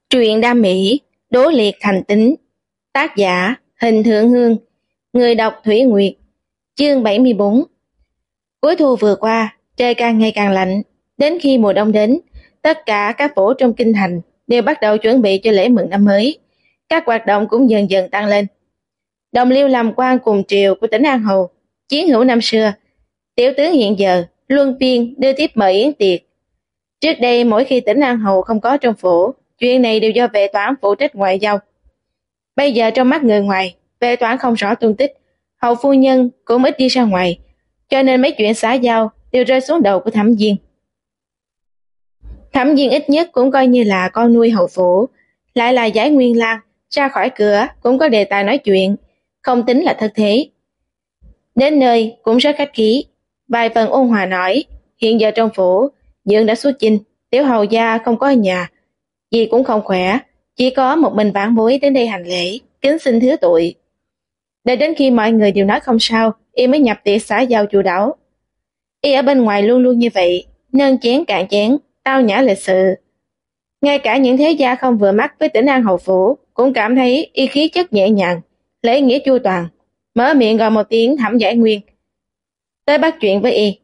Truyện đam mỹ, đố liệt thành tính. Tác giả Hình Thượng Hương. Người đọc Thủy Nguyệt. Chương 74. Cuối thu vừa qua, trời càng ngày càng lạnh. Đến khi mùa đông đến, tất cả các phủ trong kinh thành đều bắt đầu chuẩn bị cho lễ mừng năm mới. Các hoạt động cũng dần dần tăng lên. Đồng Liêu làm quan cùng triều của tỉnh An Hầu, chiến hữu năm xưa. Tiểu tướng hiện giờ luân phiên đưa tiếp mời yến tiệc. Trước đây mỗi khi tỉnh An Hầu không có trong phủ, chuyện này đều do vệ toán phụ trách ngoại giao. Bây giờ trong mắt người ngoài, vệ toán không rõ tung tích, hầu phu nhân cũng ít đi ra ngoài, cho nên mấy chuyện xã giao đều rơi xuống đầu của Thẩm Viên. Thẩm Viên ít nhất cũng coi như là con nuôi hầu phủ, lại là giải nguyên lang, ra khỏi cửa cũng có đề tài nói chuyện, không tính là thất thế. Đến nơi cũng rất khách khí, vài phần ôn hòa nói, hiện giờ trong phủ, Dương đã xuất chinh, tiểu hầu gia không có ở nhà, gì cũng không khỏe, chỉ có một mình vãn bối đến đây hành lễ, kính xin thứ tội. Đợi đến khi mọi người đều nói không sao, y mới nhập tiệc xã giao chu đáo. Y ở bên ngoài luôn luôn như vậy, nâng chén cạn chén, tao nhã lịch sự. Ngay cả những thế gia không vừa mắt với tỉnh An Hầu phủ cũng cảm thấy y khí chất nhẹ nhàng, lễ nghĩa chu toàn, mở miệng gọi một tiếng Thẩm Giải Nguyên tới bắt chuyện với y.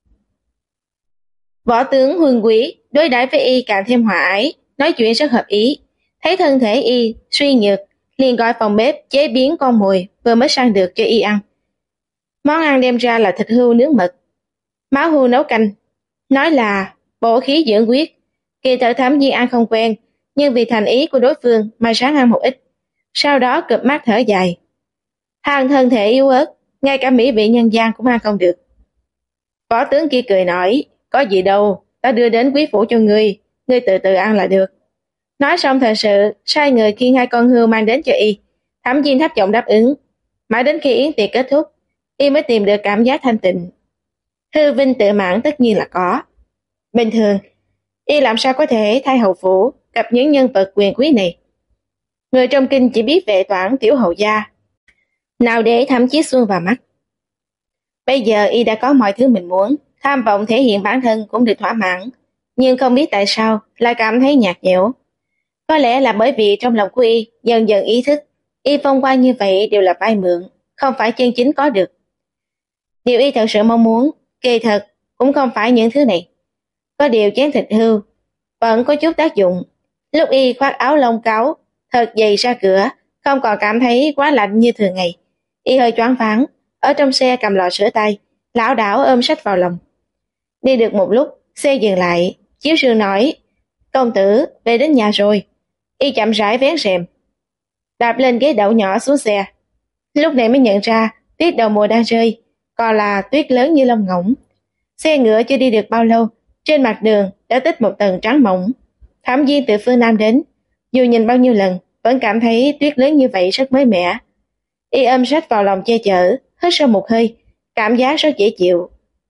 Võ tướng Huân Quý đối đãi với y càng thêm hòa ái, nói chuyện rất hợp ý. Thấy thân thể y suy nhược, liền gọi phòng bếp chế biến con mồi vừa mới sang được cho y ăn. Món ăn đem ra là thịt hươu nướng mật, máu hươu nấu canh, nói là bổ khí dưỡng huyết. Kỳ thực Thẩm Viên ăn không quen, nhưng vì thành ý của đối phương mà ráng ăn một ít, sau đó cụp mắt thở dài. Hàng thân thể yếu ớt, ngay cả mỹ vị nhân gian cũng ăn không được. Võ tướng kia cười nói, có gì đâu, ta đưa đến quý phủ cho ngươi từ từ ăn là được. Nói xong thật sự sai người khiêng 2 con hươu mang đến cho y. Thẩm Viên thấp giọng đáp ứng. Mãi đến khi yến tiệc kết thúc, y mới tìm được cảm giác thanh tịnh. Hư vinh tự mãn tất nhiên là có. Bình thường, y làm sao có thể thay hầu phủ gặp những nhân vật quyền quý này. Người trong kinh chỉ biết vệ toán tiểu hầu gia, nào để Thẩm Chiết Xuân vào mắt. Bây giờ y đã có mọi thứ mình muốn, tham vọng thể hiện bản thân cũng được thỏa mãn, nhưng không biết tại sao lại cảm thấy nhạt nhẽo. Có lẽ là bởi vì trong lòng của y dần dần ý thức, y phong quang như vậy đều là vay mượn, không phải chân chính có được. Điều y thật sự mong muốn, kỳ thật cũng không phải những thứ này. Có điều chén thịt hươu vẫn có chút tác dụng. Lúc y khoác áo lông cáo thật dày ra cửa, không còn cảm thấy quá lạnh như thường ngày. Y hơi choáng váng, ở trong xe cầm lọ sữa tay, lảo đảo ôm sách vào lòng. Đi được một lúc, xe dừng lại, chiếu sương nói, công tử về đến nhà rồi. Y chậm rãi vén rèm, đạp lên ghế đậu nhỏ xuống xe. Lúc này mới nhận ra tuyết đầu mùa đang rơi, còn là tuyết lớn như lông ngỗng. Xe ngựa chưa đi được bao lâu, trên mặt đường đã tích một tầng trắng mỏng. Thẩm Viên từ phương Nam đến, dù nhìn bao nhiêu lần vẫn cảm thấy tuyết lớn như vậy rất mới mẻ. Y ôm sách vào lòng che chở, hít sâu một hơi, cảm giác rất dễ chịu.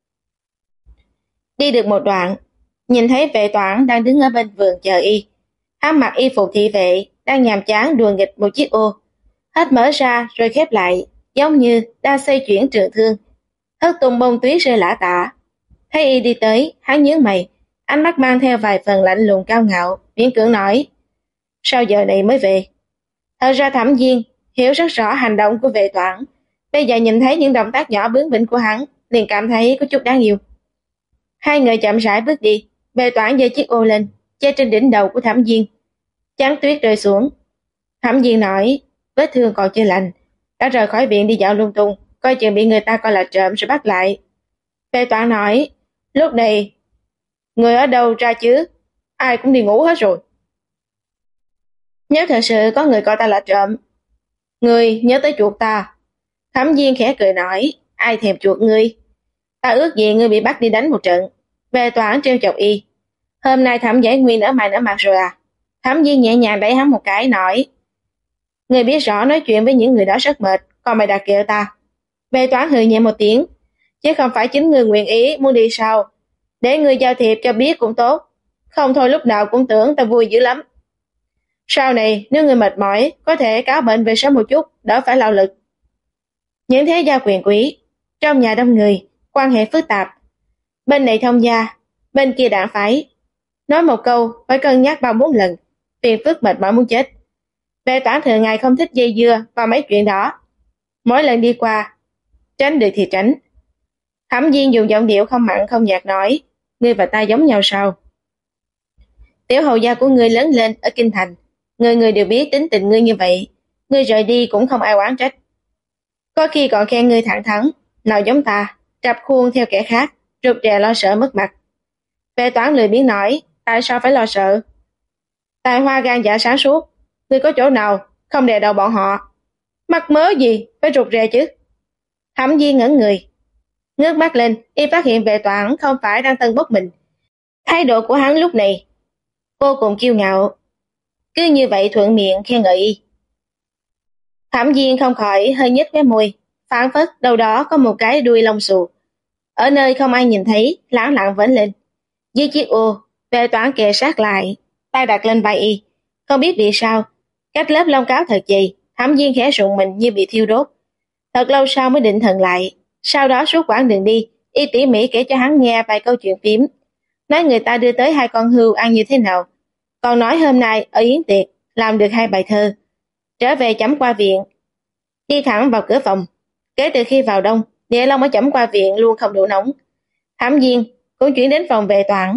Đi được một đoạn, nhìn thấy vệ toán đang đứng ở bên vườn chờ y. Hắn mặc y phục thị vệ, đang nhàm chán đùa nghịch một chiếc ô, hết mở ra rồi khép lại, giống như đang xoay chuyển trường thương. Hất tung bông tuyết rơi lả tả. Thấy y đi tới, hắn nhướng mày, ánh mắt mang theo vài phần lạnh lùng cao ngạo, miễn cưỡng nói, sao giờ này mới về? Thật ra Thẩm Viên hiểu rất rõ hành động của vệ toán, bây giờ nhìn thấy những động tác nhỏ bướng bỉnh của hắn, liền cảm thấy có chút đáng yêu. Hai người chậm rãi bước đi, vệ toán giơ chiếc ô lên, che trên đỉnh đầu của Thẩm Viên. Chắn tuyết rơi xuống. Thẩm Viên nói, vết thương còn chưa lành, đã rời khỏi viện đi dạo lung tung, coi chừng bị người ta coi là trộm rồi bắt lại. Vệ toán nói, lúc này người ở đâu ra chứ, ai cũng đi ngủ hết rồi. Nếu thật sự có người coi ta là trộm, người nhớ tới chuột ta. Thẩm Viên khẽ cười nói, ai thèm chuột ngươi, ta ước gì ngươi bị bắt đi đánh một trận. Vệ toán trêu chọc y, hôm nay Thẩm Giải Nguyên ở mày ở mặt rồi à? Thẩm Viên nhẹ nhàng đẩy hắn một cái nói, ngươi biết rõ nói chuyện với những người đó rất mệt, còn mày đặt kẹo ta. Vệ toán hừ nhẹ một tiếng, chứ không phải chính ngươi nguyện ý muốn đi sao? Để ngươi giao thiệp cho biết cũng tốt, không thôi lúc nào cũng tưởng ta vui dữ lắm. Sau này nếu ngươi mệt mỏi, có thể cáo bệnh về sớm một chút, đỡ phải lao lực. Những thế gia quyền quý, trong nhà đông người, quan hệ phức tạp. Bên này thông gia, bên kia đảng phái. Nói một câu phải cân nhắc 3-4 lần, phiền phức mệt mỏi muốn chết. Vệ Toản thường ngày không thích dây dưa vào mấy chuyện đó. Mỗi lần đi qua, tránh được thì tránh. Thẩm Viên dùng giọng điệu không mặn không nhạt nói, ngươi và ta giống nhau sao? Tiểu hầu gia của ngươi lớn lên ở kinh thành, người người đều biết tính tình ngươi như vậy, ngươi rời đi cũng không ai oán trách. Có khi còn khen ngươi thẳng thắn, nào giống ta, trập khuôn theo kẻ khác, rụt rè lo sợ mất mặt. Vệ Toản lười biếng nói, tại sao phải lo sợ? Tài hoa gan dạ sáng suốt, ngươi có chỗ nào không đè đầu bọn họ? Mắc mớ gì phải rụt rè chứ? Thẩm Viên ngẩn người, ngước mắt lên, y phát hiện Vệ Toản không phải đang tân bốc mình. Thái độ của hắn lúc này vô cùng kiêu ngạo, cứ như vậy thuận miệng khen ngợi y. Thẩm Viên không khỏi hơi nhếch khóe môi, phảng phất đâu đó có một cái đuôi lông xù. Ở nơi không ai nhìn thấy, lẳng lặng vểnh lên. Dưới chiếc ô, Vệ Toản kề sát lại, tay đặt lên vai y. Không biết vì sao, cách lớp lông cáo thật dày, Thẩm Viên khẽ rụng mình như bị thiêu đốt. Thật lâu sau mới định thần lại, sau đó suốt quãng đường đi, y tỉ mỉ kể cho hắn nghe vài câu chuyện phím. Nói người ta đưa tới 2 con hươu ăn như thế nào, còn nói hôm nay ở yến tiệc làm được 2 bài thơ. Trở về Chẩm Qua viện, đi thẳng vào cửa phòng. Kể từ khi vào đông, địa long ở Chẩm Qua viện luôn không đủ nóng. Thẩm Viên cũng chuyển đến phòng Vệ Toản,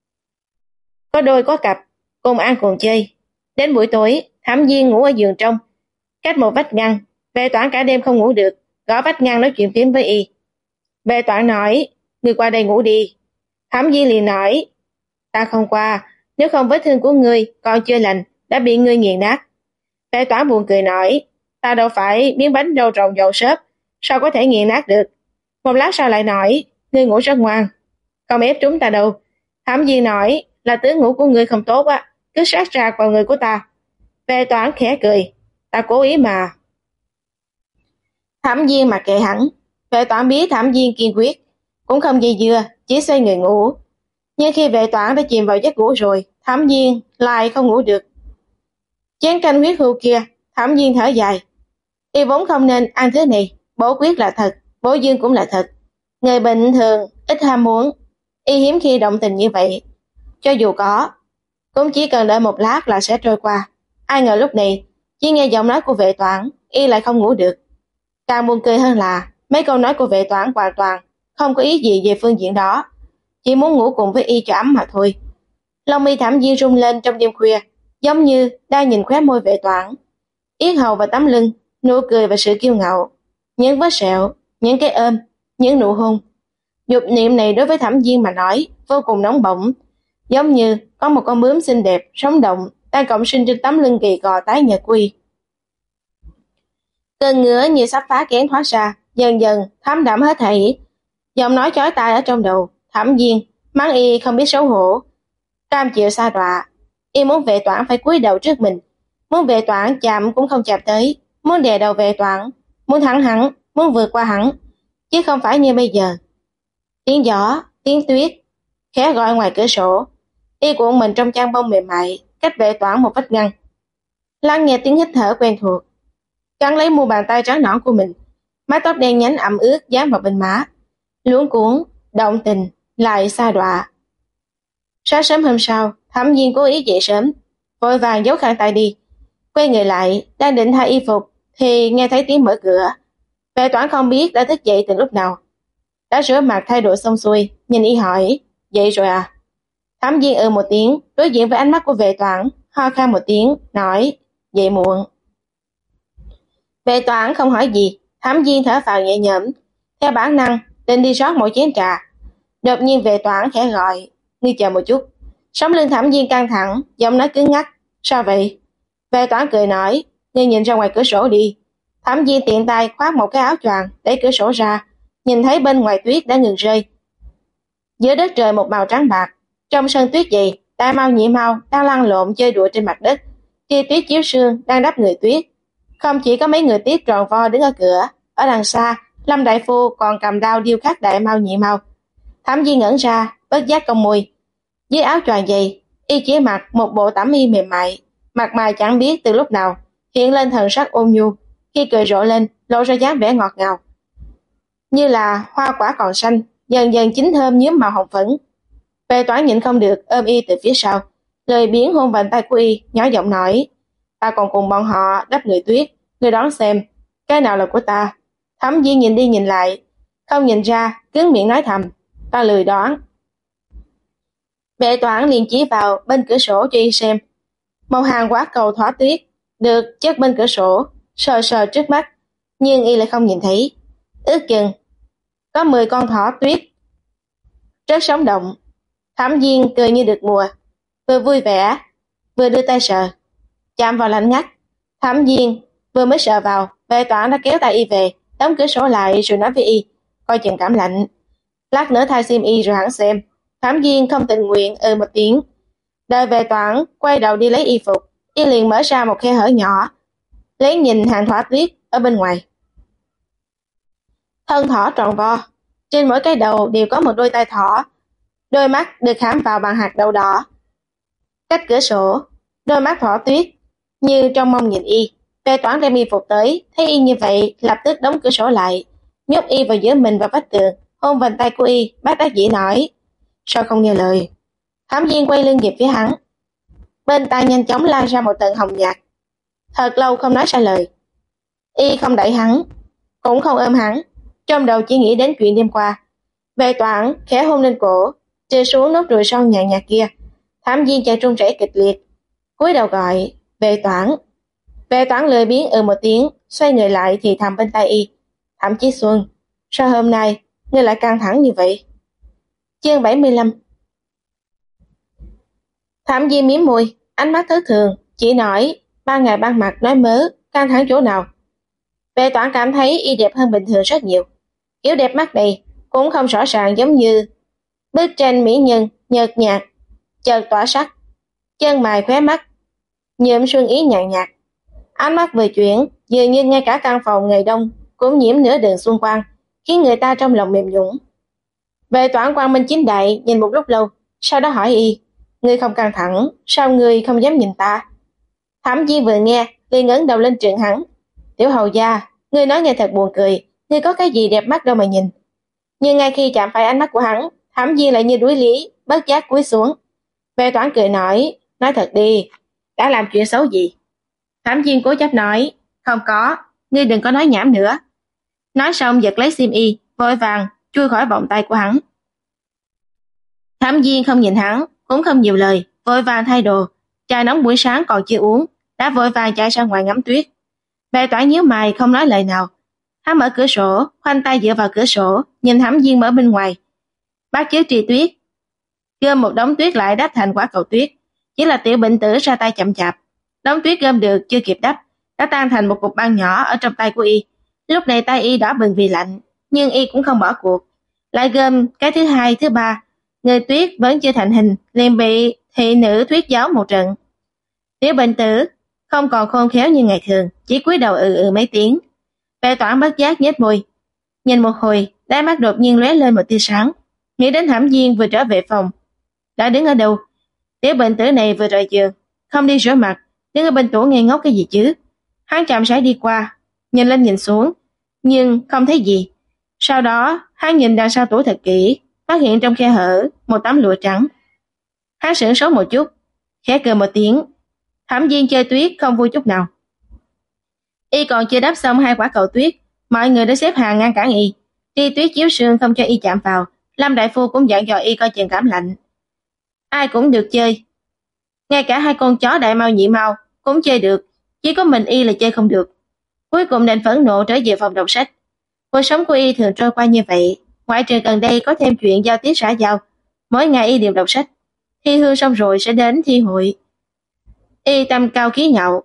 có đôi có cặp, cùng ăn cùng chơi. Đến buổi tối, Thẩm Viên ngủ ở giường trong, cách một vách ngăn. Vệ Toản cả đêm không ngủ được, gõ vách ngăn nói chuyện phím với y. Vệ Toản nói, ngươi qua đây ngủ đi. Thẩm Viên liền nói, ta không qua, nếu không vết thương của ngươi còn chưa lành, đã bị ngươi nghiền nát. Vệ Toản buồn cười nói, ta đâu phải miếng bánh rau rồng dầu xốp, sao có thể nghiền nát được. Một lát sau lại nói, ngươi ngủ rất ngoan, không ép trúng ta đâu. Thẩm Viên nói, là tướng ngủ của ngươi không tốt á, cứ sát rạc vào người của ta. Vệ Toản khẽ cười, ta cố ý mà. Thẩm Viên mặc kệ hắn. Vệ Toản biết Thẩm Viên kiên quyết, cũng không dây dưa, chỉ xoay người ngủ. Nhưng khi Vệ Toản đã chìm vào giấc ngủ rồi, Thẩm Viên lại không ngủ được. Chén canh huyết hưu kia, Thẩm Viên thở dài. Y vốn không nên ăn thứ này, bổ quyết là thật, bổ dương cũng là thật. Người bình thường ít ham muốn, y hiếm khi động tình như vậy. Cho dù có, cũng chỉ cần đợi một lát là sẽ trôi qua. Ai ngờ lúc này, chỉ nghe giọng nói của Vệ Toản, y lại không ngủ được. Càng buồn cười hơn là mấy câu nói của Vệ Toản hoàn toàn không có ý gì về phương diện đó, chỉ muốn ngủ cùng với y cho ấm mà thôi. Lông mi Thẩm Viên rung lên trong đêm khuya, giống như đang nhìn khóe môi Vệ Toản, yết hầu và tấm lưng, nụ cười và sự kiêu ngạo, những vết sẹo, những cái ôm, những nụ hôn. Dục niệm này đối với Thẩm Viên mà nói vô cùng nóng bỏng, giống như có một con bướm xinh đẹp, sống động đang cộng sinh trên tấm lưng gầy gò tái nhợt của y. Cơn ngứa như sắp phá kén thoát ra, dần dần thấm đẫm hết thảy. Giọng nói chói tai ở trong đầu, Thẩm Viên mắng y không biết xấu hổ, cam chịu sa đọa. Y muốn Vệ Toản phải cúi đầu trước mình, muốn Vệ Toản chạm cũng không chạm tới, muốn đè đầu Vệ Toản, muốn thẳng hắn, muốn vượt qua hắn, chứ không phải như bây giờ. Tiếng gió, tiếng tuyết khẽ gọi ngoài cửa sổ. Y cuộn mình trong chăn bông mềm mại, cách Vệ Toản một vách ngăn, lắng nghe tiếng hít thở quen thuộc, cắn lấy mu bàn tay trắng nõn của mình. Mái tóc đen nhánh ẩm ướt dán vào bên má, luống cuống, động tình, lại sa đọa. Sáng sớm hôm sau, Thẩm Viên cố ý dậy sớm, vội vàng giấu khăn tay đi. Quay người lại, đang định thay y phục thì nghe thấy tiếng mở cửa. Vệ Toản không biết đã thức dậy từ lúc nào, đã rửa mặt thay đồ xong xuôi, nhìn y hỏi, dậy rồi à? Thẩm Viên một tiếng, đối diện với ánh mắt của Vệ Toản, ho khan một tiếng, nói, dậy muộn. Vệ Toản không hỏi gì, Thẩm Viên thở phào nhẹ nhõm, theo bản năng định đi rót một chén trà. Đột nhiên Vệ Toản khẽ gọi, ngươi chờ một chút. Sống lưng Thẩm Viên căng thẳng, giọng nói cứng ngắc, sao vậy? Vệ Toản cười nói, ngươi nhìn ra ngoài cửa sổ đi. Thẩm Viên tiện tay khoác một cái áo choàng, đẩy cửa sổ ra, nhìn thấy bên ngoài tuyết đã ngừng rơi. Giữa đất trời một màu trắng bạc, trong sân tuyết dày, Đại Mao Nhị Mao đang lăn lộn chơi đùa trên mặt đất, tia tuyết chiếu sương đang đắp người tuyết. Không chỉ có mấy người tuyết tròn vo đứng ở cửa, ở đằng xa, Lâm đại phu còn cầm đao điêu khắc Đại Mao Nhị Mao. Thẩm Viên ngẩn ra, bất giác cong môi. Dưới áo choàng dày, y chỉ mặc một bộ tẩm y mềm mại, mặt mày chẳng biết từ lúc nào hiện lên thần sắc ôn nhu, khi cười rộ lên lộ ra dáng vẻ ngọt ngào, như là hoa quả còn xanh, dần dần chín thơm nhuốm màu hồng phấn. Vệ Toản nhịn không được ôm y từ phía sau, lười biếng hôn vành tay của y, nhỏ giọng nói, ta còn cùng bọn họ đắp người tuyết, ngươi đoán xem, cái nào là của ta? Thẩm Viên nhìn đi nhìn lại, không nhìn ra, cứng miệng nói thầm, ta lười đoán. Vệ Toản liền chỉ vào bên cửa sổ cho y xem. Một hàng quả cầu thỏa tuyết được chất bên cửa sổ, sờ sờ trước mắt, nhưng y lại không nhìn thấy. Ước chừng có 10 con thỏ tuyết rất sống động. Thẩm Viên cười như được mùa, vừa vui vẻ vừa đưa tay sờ, chạm vào lạnh ngắt. Thẩm Viên vừa mới sờ vào, Vệ Toản đã kéo tay y về, đóng cửa sổ lại rồi nói với y, coi chừng cảm lạnh, lát nữa thay xiêm y rồi hẳn xem. Thẩm Viên không tình nguyện một tiếng. Đợi Vệ Toản quay đầu đi lấy y phục, y liền mở ra một khe hở nhỏ, lấy nhìn hàng thỏ tuyết ở bên ngoài. Thân thỏ tròn vo, trên mỗi cái đầu đều có một đôi tay thỏ, đôi mắt được khảm vào bằng hạt đậu đỏ. Cách cửa sổ, đôi mắt thỏ tuyết như trong mong nhìn y. Vệ Toản đem y phục tới, thấy y như vậy, lập tức đóng cửa sổ lại, nhốt y vào giữa mình và vách tường, hôn vành tay của y, bác đắc dĩ nói, sao không nghe lời? Thẩm Viên quay lưng về phía hắn, bên tai nhanh chóng lan ra một tầng hồng nhạt, thật lâu không nói ra lời. Y không đẩy hắn, cũng không ôm hắn, trong đầu chỉ nghĩ đến chuyện đêm qua. Vệ Toản khẽ hôn lên cổ, trừ xuống nốt ruồi son nhàn nhạt kia. Thẩm Viên chợt run rẩy kịch liệt, cúi đầu gọi, Vệ Toản. Vệ Toản lười biếng một tiếng, xoay người lại thì thầm bên tai y, Thẩm Chí Xuân, sao hôm nay ngươi lại căng thẳng như vậy? Chương 75. Thẩm Viên mím môi, ánh mắt thất thường, chỉ nói, ban ngày ban mặt nói mớ, căng thẳng chỗ nào? Vệ Toản cảm thấy y đẹp hơn bình thường rất nhiều. Kiểu đẹp mắt này cũng không rõ ràng giống như bức tranh mỹ nhân nhợt nhạt, chợt tỏa sắc, chân mày khóe mắt nhuộm xuân ý nhàn nhạt. Ánh mắt vừa chuyển, dường như ngay cả căn phòng ngày đông cũng nhiễm nửa đường xuân quang, khiến người ta trong lòng mềm nhũn. Vệ Toản quang minh chính đại nhìn một lúc lâu, sau đó hỏi y, ngươi không căng thẳng, sao ngươi không dám nhìn ta? Thẩm Viên vừa nghe, liền ngẩng đầu lên trừng hắn, tiểu hầu gia, ngươi nói nghe thật buồn cười, ngươi có cái gì đẹp mắt đâu mà nhìn. Nhưng ngay khi chạm phải ánh mắt của hắn, Thẩm Viên lại như đuối lý, bất giác cúi xuống. Vệ Toản cười nói thật đi, đã làm chuyện xấu gì? Thẩm Viên cố chấp nói, không có, ngươi đừng có nói nhảm nữa. Nói xong giật lấy xiêm y, vội vàng chui khỏi vòng tay của hắn. Thẩm Viên không nhìn hắn, cũng không nhiều lời, vội vàng thay đồ. Trà nóng buổi sáng còn chưa uống, đã vội vàng chạy ra ngoài ngắm tuyết. Vệ Toản nhíu mày không nói lời nào. Hắn mở cửa sổ, khoanh tay dựa vào cửa sổ, nhìn Thẩm Viên mở bên ngoài. Bác chiếu tri tuyết, gom một đống tuyết lại đắp thành quả cầu tuyết. Chỉ là tiểu bệnh tử ra tay chậm chạp, đống tuyết gom được chưa kịp đắp, đã tan thành một cục băng nhỏ ở trong tay của y. Lúc này tay y đỏ bừng vì lạnh, nhưng y cũng không bỏ cuộc, lại gom cái thứ hai, thứ ba. Người tuyết vẫn chưa thành hình, liền bị thị nữ thuyết giáo một trận. Tiểu bệnh tử không còn khôn khéo như ngày thường, chỉ cúi đầu mấy tiếng. Vệ Toản bất giác nhếch môi, nhìn một hồi, đáy mắt đột nhiên lóe lên một tia sáng, nghĩ đến Thẩm Viên vừa trở về phòng, đã đứng ở đâu. Tiểu bệnh tử này vừa rời giường, không đi rửa mặt, đứng ở bên tủ ngây ngốc cái gì chứ? Hắn chậm rãi đi qua, nhìn lên nhìn xuống, nhưng không thấy gì. Sau đó, hắn nhìn đằng sau tủ thật kỹ, phát hiện trong khe hở một tấm lụa trắng. Hắn sửng sốt một chút, khẽ cười một tiếng. Thẩm Viên chơi tuyết không vui chút nào. Y còn chưa đắp xong hai quả cầu tuyết, mọi người đã xếp hàng ngăn cản y. Tri tuyết chiếu sương không cho y chạm vào. Lâm đại phu cũng dặn dò y coi chừng cảm lạnh. Ai cũng được chơi, ngay cả hai con chó đại mao nhị mao cũng chơi được, chỉ có mình y là chơi không được. Cuối cùng đành phẫn nộ trở về phòng đọc sách. Cuộc sống của y thường trôi qua như vậy, ngoại trừ gần đây có thêm chuyện giao tiếp xã giao, mỗi ngày y đều đọc sách. Thi hương xong rồi sẽ đến thi hội. Y tâm cao khí ngạo,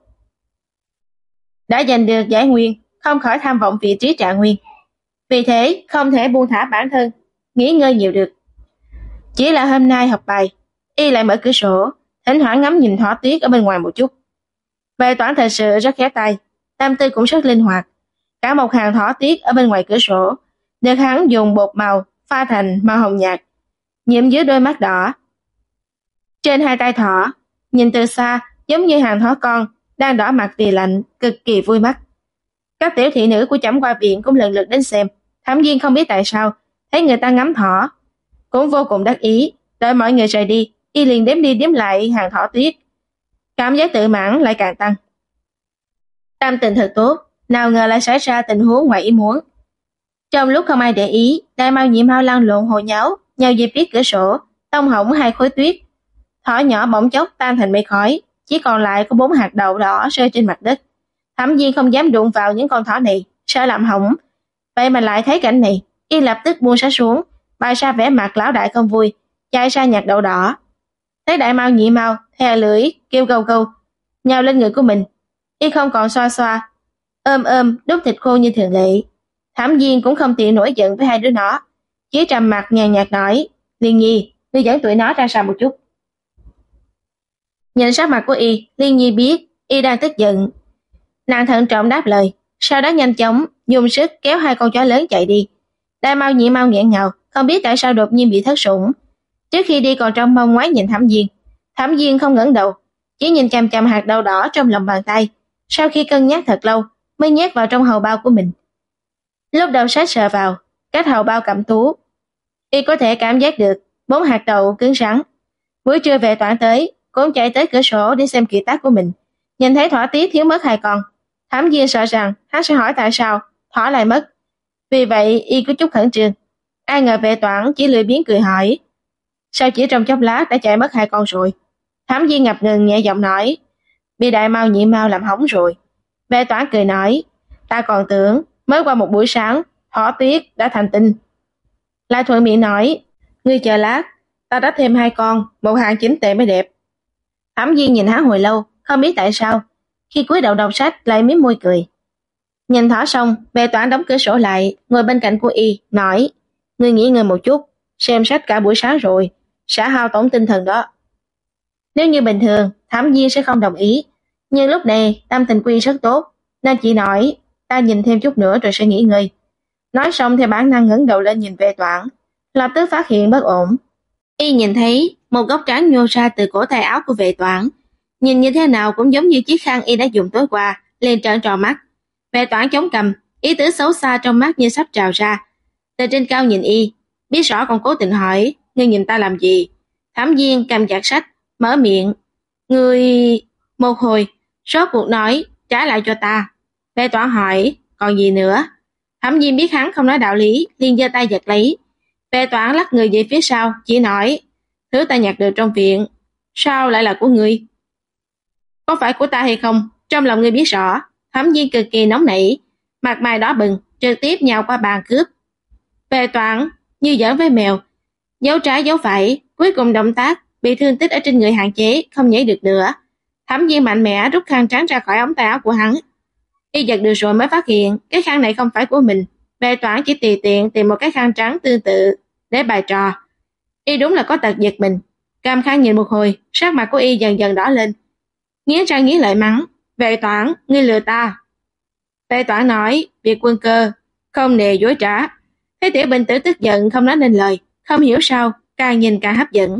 đã giành được giải nguyên, không khỏi tham vọng vị trí trạng nguyên. Vì thế không thể buông thả bản thân, nghỉ ngơi nhiều được. Chỉ là hôm nay học bài, y lại mở cửa sổ, thỉnh thoảng ngắm nhìn thỏ tuyết ở bên ngoài một chút. Vệ Toản thật sự rất khéo tay, tâm tư cũng rất linh hoạt. Cả một hàng thỏ tuyết ở bên ngoài cửa sổ được hắn dùng bột màu pha thành màu hồng nhạt, nhiễm dưới đôi mắt đỏ. Trên hai tay thỏ, nhìn từ xa giống như hàng thỏ con đang đỏ mặt vì lạnh, cực kỳ vui mắt. Các tiểu thị nữ của Trẩm Hoa viện cũng lần lượt đến xem. Thẩm Viên không biết tại sao thấy người ta ngắm thỏ cũng vô cùng đắc ý. Đợi mọi người rời đi, Y liền đếm đi đếm lại hàng thỏ tuyết. Cảm giác tự mãn lại càng tăng. Tâm tình thật tốt, nào ngờ lại xảy ra tình huống ngoài ý muốn. Trong lúc không ai để ý, Đại Mao Nhị Mao lăn lộn hồ nháo, nhào về phía cửa sổ, tông hỏng hai khối tuyết. Thỏ nhỏ bỗng chốc tan thành mây khói, chỉ còn lại có 4 hạt đậu đỏ rơi trên mặt đất. Thẩm Viên không dám đụng vào những con thỏ này, sợ làm hỏng. Vậy mà lại thấy cảnh này, y lập tức buông sách xuống, bày ra vẻ mặt lão đại không vui, chạy ra nhặt đậu đỏ. Thấy Đại Mao Nhị Mao thè lưỡi kêu gâu gâu, nhào lên người của mình, y không còn xoa xoa, ôm đút thịt khô như thường lệ. Thẩm Viên cũng không tiện nổi giận với hai đứa nó, chỉ trầm mặt nhàn nhạt nói, Liên Nhi, ngươi dẫn tụi nó ra xa một chút. Nhìn sắc mặt của y, Liên Nhi biết y đang tức giận. Nàng thận trọng đáp lời, sau đó nhanh chóng dùng sức kéo hai con chó lớn chạy đi. Đại Mao Nhị Mao nghẹn ngào, không biết tại sao đột nhiên bị thất sủng. Trước khi đi còn trong mong ngoái nhìn Thẩm Viên. Thẩm Viên không ngẩng đầu, chỉ nhìn chằm chằm hạt đậu đỏ trong lòng bàn tay. Sau khi cân nhắc thật lâu, mới nhét vào trong hầu bao của mình. Lúc đầu sát sờ vào, cách hầu bao cẩm tú, y có thể cảm giác được 4 hạt đậu cứng rắn. Buổi trưa về Toản tới, cũng chạy tới cửa sổ để xem kiệt tác của mình. Nhìn thấy thỏ tí thiếu mất 2 con, Thẩm Viên sợ rằng hắn sẽ hỏi tại sao thỏ lại mất. Vì vậy y có chút khẩn trương. Ai ngờ Vệ Toản chỉ lười biếng cười hỏi, sao chỉ trong chốc lát đã chạy mất 2 con rồi? Thẩm Viên ngập ngừng nhẹ giọng nói, bị Đại Mao Nhị Mao làm hỏng rồi. Vệ Toản cười nói, ta còn tưởng mới qua một buổi sáng thỏ tuyết đã thành tinh. Lại thuận miệng nói, ngươi chờ lát, ta đã thêm 2 con, một hàng chính tệ mới đẹp. Thẩm Viên nhìn hắn hồi lâu, không biết tại sao, khi cúi đầu đọc sách lại mím môi cười. Nhìn thỏ xong, Vệ Toản đóng cửa sổ lại, ngồi bên cạnh của y, nói, ngươi nghỉ ngơi một chút, xem sách cả buổi sáng rồi, sẽ hao tổn tinh thần đó. Nếu như bình thường, Thẩm Viên sẽ không đồng ý, nhưng lúc này tâm tình quy rất tốt, nên chỉ nói, ta nhìn thêm chút nữa rồi sẽ nghỉ ngơi. Nói xong theo bản năng ngẩng đầu lên nhìn Vệ Toản, lập tức phát hiện bất ổn. Y nhìn thấy một góc trắng nhô ra từ cổ tay áo của Vệ Toản, nhìn như thế nào cũng giống như chiếc khăn y đã dùng tối qua, liền trợn tròn mắt. Vệ Toản chống cằm, ý tứ xấu xa trong mắt như sắp trào ra. Từ trên cao nhìn y, biết rõ còn cố tình hỏi, ngươi nhìn ta làm gì? Thẩm Viên cầm chặt sách, mở miệng, ngươi... Một hồi, rốt cuộc nói, trả lại cho ta. Vệ Toản hỏi, còn gì nữa? Thẩm Viên biết hắn không nói đạo lý, liền giơ tay giật lấy. Vệ Toản lắc người về phía sau, chỉ nói, thứ ta nhặt được trong viện, sao lại là của ngươi? Có phải của ta hay không? Trong lòng ngươi biết rõ. Thẩm Viên cực kỳ nóng nảy, mặt mày đỏ bừng, trực tiếp nhào qua bàn cướp. Vệ Toản như giỡn với mèo, giấu trái giấu phải, cuối cùng động tác bị thương tích ở trên người hạn chế, không nhảy được nữa. Thẩm Viên mạnh mẽ rút khăn trắng ra khỏi ống tay áo của hắn. Y giật được rồi mới phát hiện cái khăn này không phải của mình. Vệ Toản chỉ tùy tiện tìm một cái khăn trắng tương tự để bài trò. Y đúng là có tật giật mình. Cầm khăn nhìn một hồi, sắc mặt của y dần dần đỏ lên, nghiến răng nghiến lợi mắng, Vệ Toản, ngươi lừa ta. Vệ Toản nói, việc quân cơ, không nề dối trá. Thấy Tiểu Bình Tử tức giận không nói nên lời, không hiểu sao, càng nhìn càng hấp dẫn.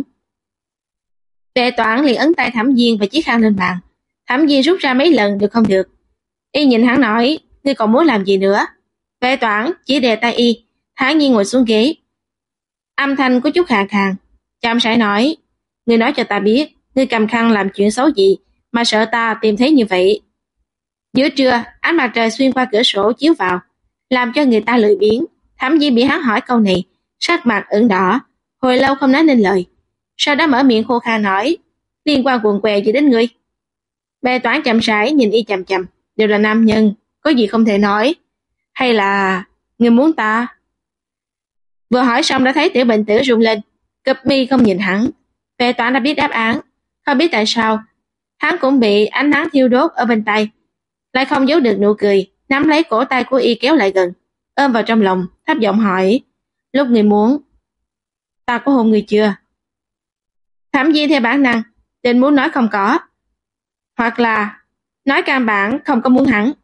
Vệ Toản liền ấn tay Thẩm Viên và chiếc khăn lên bàn. Thẩm Viên rút ra mấy lần được không được. Y nhìn hắn nói, ngươi còn muốn làm gì nữa? Vệ Toản chỉ đè tay y, thản nhiên ngồi xuống ghế. Âm thanh có chút khàn khàn, chậm rãi nói, ngươi nói cho ta biết, ngươi cầm khăn làm chuyện xấu gì mà sợ ta tìm thấy như vậy? Giữa trưa, ánh mặt trời xuyên qua cửa sổ chiếu vào, làm cho người ta lười biếng. Thẩm Viên bị hắn hỏi câu này, sắc mặt ửng đỏ, hồi lâu không nói nên lời. Sau đó mở miệng khô khan nói, liên quan quần què gì đến ngươi? Vệ Toản chậm rãi nhìn y chằm chằm, đều là nam nhân, có gì không thể nói? Hay là ngươi muốn ta? Vừa hỏi xong đã thấy Tiểu Bình Tử run lên, cụp mi không nhìn hắn. Vệ Toản đã biết đáp án, không biết tại sao hắn cũng bị ánh nắng thiêu đốt ở bên tay, lại không giấu được nụ cười, nắm lấy cổ tay của y kéo lại gần, ôm vào trong lòng, thấp giọng hỏi, lúc ngươi muốn, ta có hôn ngươi chưa? Thẩm Viên theo bản năng định muốn nói không có, hoặc là nói căn bản không có muốn hắn.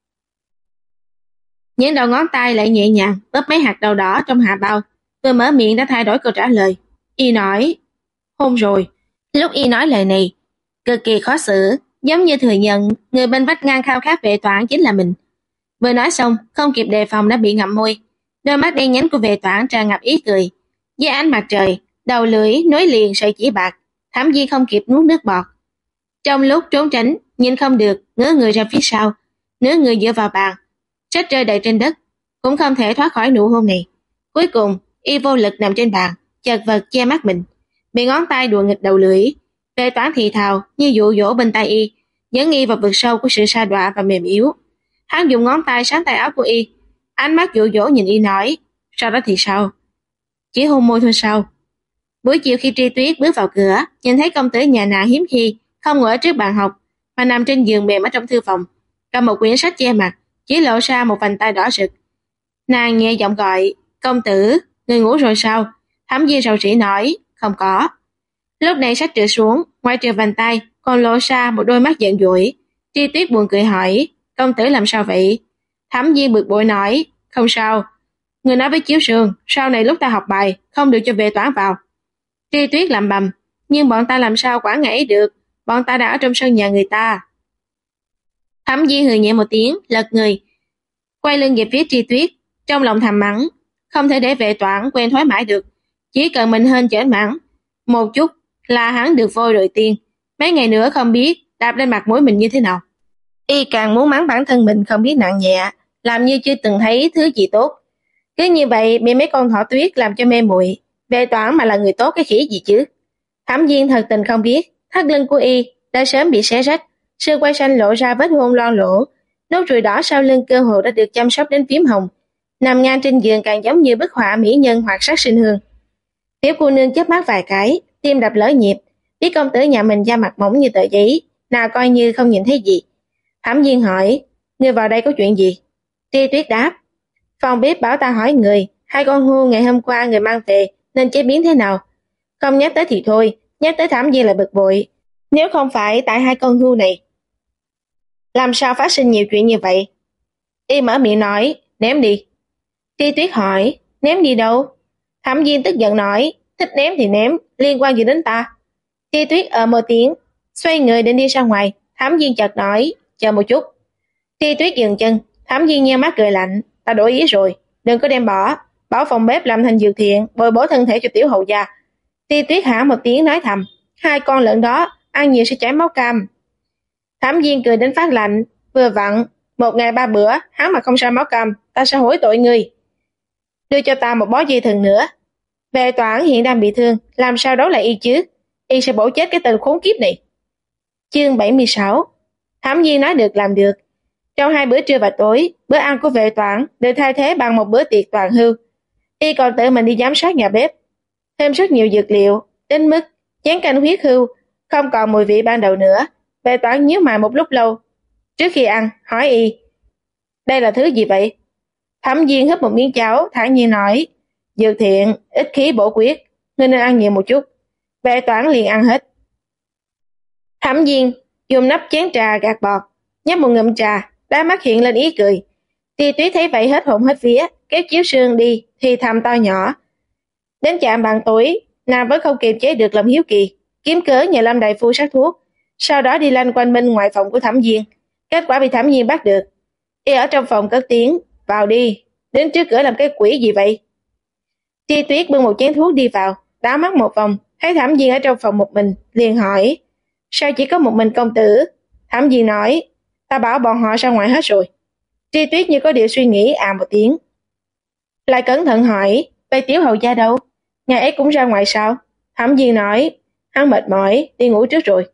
Những đầu ngón tay lại nhẹ nhàng bóp mấy hạt đậu đỏ trong hạ bao, vừa mở miệng đã thay đổi câu trả lời. Y nói, hôn rồi. Lúc y nói lời này, cực kỳ khó xử, giống như thừa nhận người bên vách ngăn khao khát Vệ Toản chính là mình. Vừa nói xong, không kịp đề phòng đã bị ngậm môi. Đôi mắt đen nhánh của Vệ Toản tràn ngập ý cười. Dưới ánh mặt trời, đầu lưỡi nối liền sợi chỉ bạc, Thẩm Viên không kịp nuốt nước bọt. Trong lúc trốn tránh, nhìn không được, ngớ người ra phía sau, nửa người dựa vào bàn, sách rơi đầy trên đất, cũng không thể thoát khỏi nụ hôn này. Cuối cùng, y vô lực nằm trên bàn, chật vật che mắt mình, bị ngón tay đùa nghịch đầu lưỡi. Vệ Toán thì thào như dụ dỗ bên tai y, dẫn y vào vực sâu của sự sa đọa và mềm yếu. Hắn dùng ngón tay sán tay áo của y, ánh mắt dụ dỗ nhìn y nói, sau đó thì sao? Chỉ hôn môi thôi sao? Buổi chiều khi Tri Tuyết bước vào cửa, nhìn thấy công tử nhà nàng hiếm khi không ngồi ở trước bàn học, mà nằm trên giường mềm ở trong thư phòng, cầm một quyển sách che mặt, chỉ lộ ra một vành tay đỏ rực. Nàng nhẹ giọng gọi, công tử, người ngủ rồi sao? Thẩm Viên rầu rĩ nói, không có. Lúc này sách trượt xuống, ngoài trừ vành tay, còn lộ ra một đôi mắt giận dỗi. Tri Tuyết buồn cười hỏi, công tử làm sao vậy? Thẩm Viên bực bội nói, không sao. Người nói với Chiếu Sương, sau này lúc ta học bài, không được cho Vệ Toán vào. Tri Tuyết làm bầm, nhưng bọn ta làm sao quản ngày ấy được, bọn ta đã ở trong sân nhà người ta. Thẩm Viên hừ nhẹ một tiếng, lật người, quay lưng về phía Tri Tuyết, trong lòng thầm mắng, không thể để Vệ Toán quen thói mãi được, chỉ cần mình hên chởnh mắng một chút là hắn được vôi rồi tiên, mấy ngày nữa không biết đạp lên mặt mũi mình như thế nào. Y càng muốn mắng bản thân mình không biết nặng nhẹ, làm như chưa từng thấy thứ gì tốt. Cứ như vậy bị mấy con thỏ tuyết làm cho mê muội. Vệ Toán mà là người tốt cái khỉ gì chứ? Thẩm Viên thật tình không biết, thắt lưng của y đã sớm bị xé rách, xương quai xanh lộ ra vết hôn loang lỗ, nốt ruồi đỏ sau lưng cơ hồ đã được chăm sóc đến phím hồng, nằm ngang trên giường càng giống như bức họa mỹ nhân hoặc sắc sinh hương. Tiểu cô nương chớp mắt vài cái, tim đập lỡ nhịp, biết công tử nhà mình da mặt mỏng như tờ giấy, nào coi như không nhìn thấy gì. Thẩm Viên hỏi, ngươi vào đây có chuyện gì? Tri Tuyết đáp, phòng bếp bảo ta hỏi người, hai con hươu ngày hôm qua người mang về nên chế biến thế nào. Không nhắc tới thì thôi, nhắc tới Thẩm Viên là bực bội. Nếu không phải tại hai con hươu này, làm sao phát sinh nhiều chuyện như vậy? Y mở miệng nói, ném đi. Tri Tuyết hỏi, ném đi đâu? Thẩm Viên tức giận nói, thích ném thì ném, liên quan gì đến ta? Tri Tuyết một tiếng, xoay người định đi ra ngoài. Thẩm Viên chợt nói, chờ một chút. Tri Tuyết dừng chân, Thẩm Viên nheo mắt cười lạnh, ta đổi ý rồi, đừng có đem bỏ, bảo phòng bếp làm thành dược thiện, bồi bổ thân thể cho tiểu hầu gia. Tri Tuyết hả một tiếng nói thầm, hai con lợn đó ăn nhiều sẽ chảy máu cam. Thẩm Viên cười đến phát lạnh, vừa vặn, một ngày 3 bữa, hắn mà không ra máu cam, ta sẽ hối tội ngươi. Đưa cho ta một bó dây thừng nữa. Vệ Toán hiện đang bị thương, làm sao đấu lại y chứ? Y sẽ bổ chết cái tên khốn kiếp này. Chương 76. Thẩm Viên nói được làm được. Trong 2 bữa trưa và tối, bữa ăn của Vệ Toán được thay thế bằng một bữa tiệc toàn hưu. Y còn tự mình đi giám sát nhà bếp, thêm rất nhiều dược liệu, đến mức chén canh huyết hưu không còn mùi vị ban đầu nữa. Vệ Toán nhíu mày một lúc lâu, trước khi ăn hỏi y, đây là thứ gì vậy? Thẩm Viên húp một miếng cháo, thản nhiên nói, dược thiện, ít khí bổ quyết, ngươi nên ăn nhiều một chút. Vệ Toán liền ăn hết. Thẩm Viên dùng nắp chén trà gạt bọt, nhấp một ngụm trà, đáy mắt hiện lên ý cười. Tri Tuyết thấy vậy hết hồn hết vía, kéo Chiếu Sương đi thì thầm to nhỏ. Đến chạm bàn tối, nàng vẫn không kiềm chế được lòng hiếu kỳ, kiếm cớ nhờ Lâm đại phu sắc thuốc, sau đó đi lanh quanh bên ngoài phòng của Thẩm Viên. Kết quả bị Thẩm Viên bắt được. Y ở trong phòng cất tiếng, vào đi, đến trước cửa làm cái quỷ gì vậy? Tri Tuyết bưng một chén thuốc đi vào, đảo mắt một vòng, thấy Thẩm Viên ở trong phòng một mình, liền hỏi, sao chỉ có một mình công tử? Thẩm Viên nói, ta bảo bọn họ ra ngoài hết rồi. Tri Tuyết như có điều suy nghĩ một tiếng, lại cẩn thận hỏi, vậy tiểu hầu gia đâu? Ngày ấy cũng ra ngoài sao? Thẩm Viên nói, hắn mệt mỏi, đi ngủ trước rồi.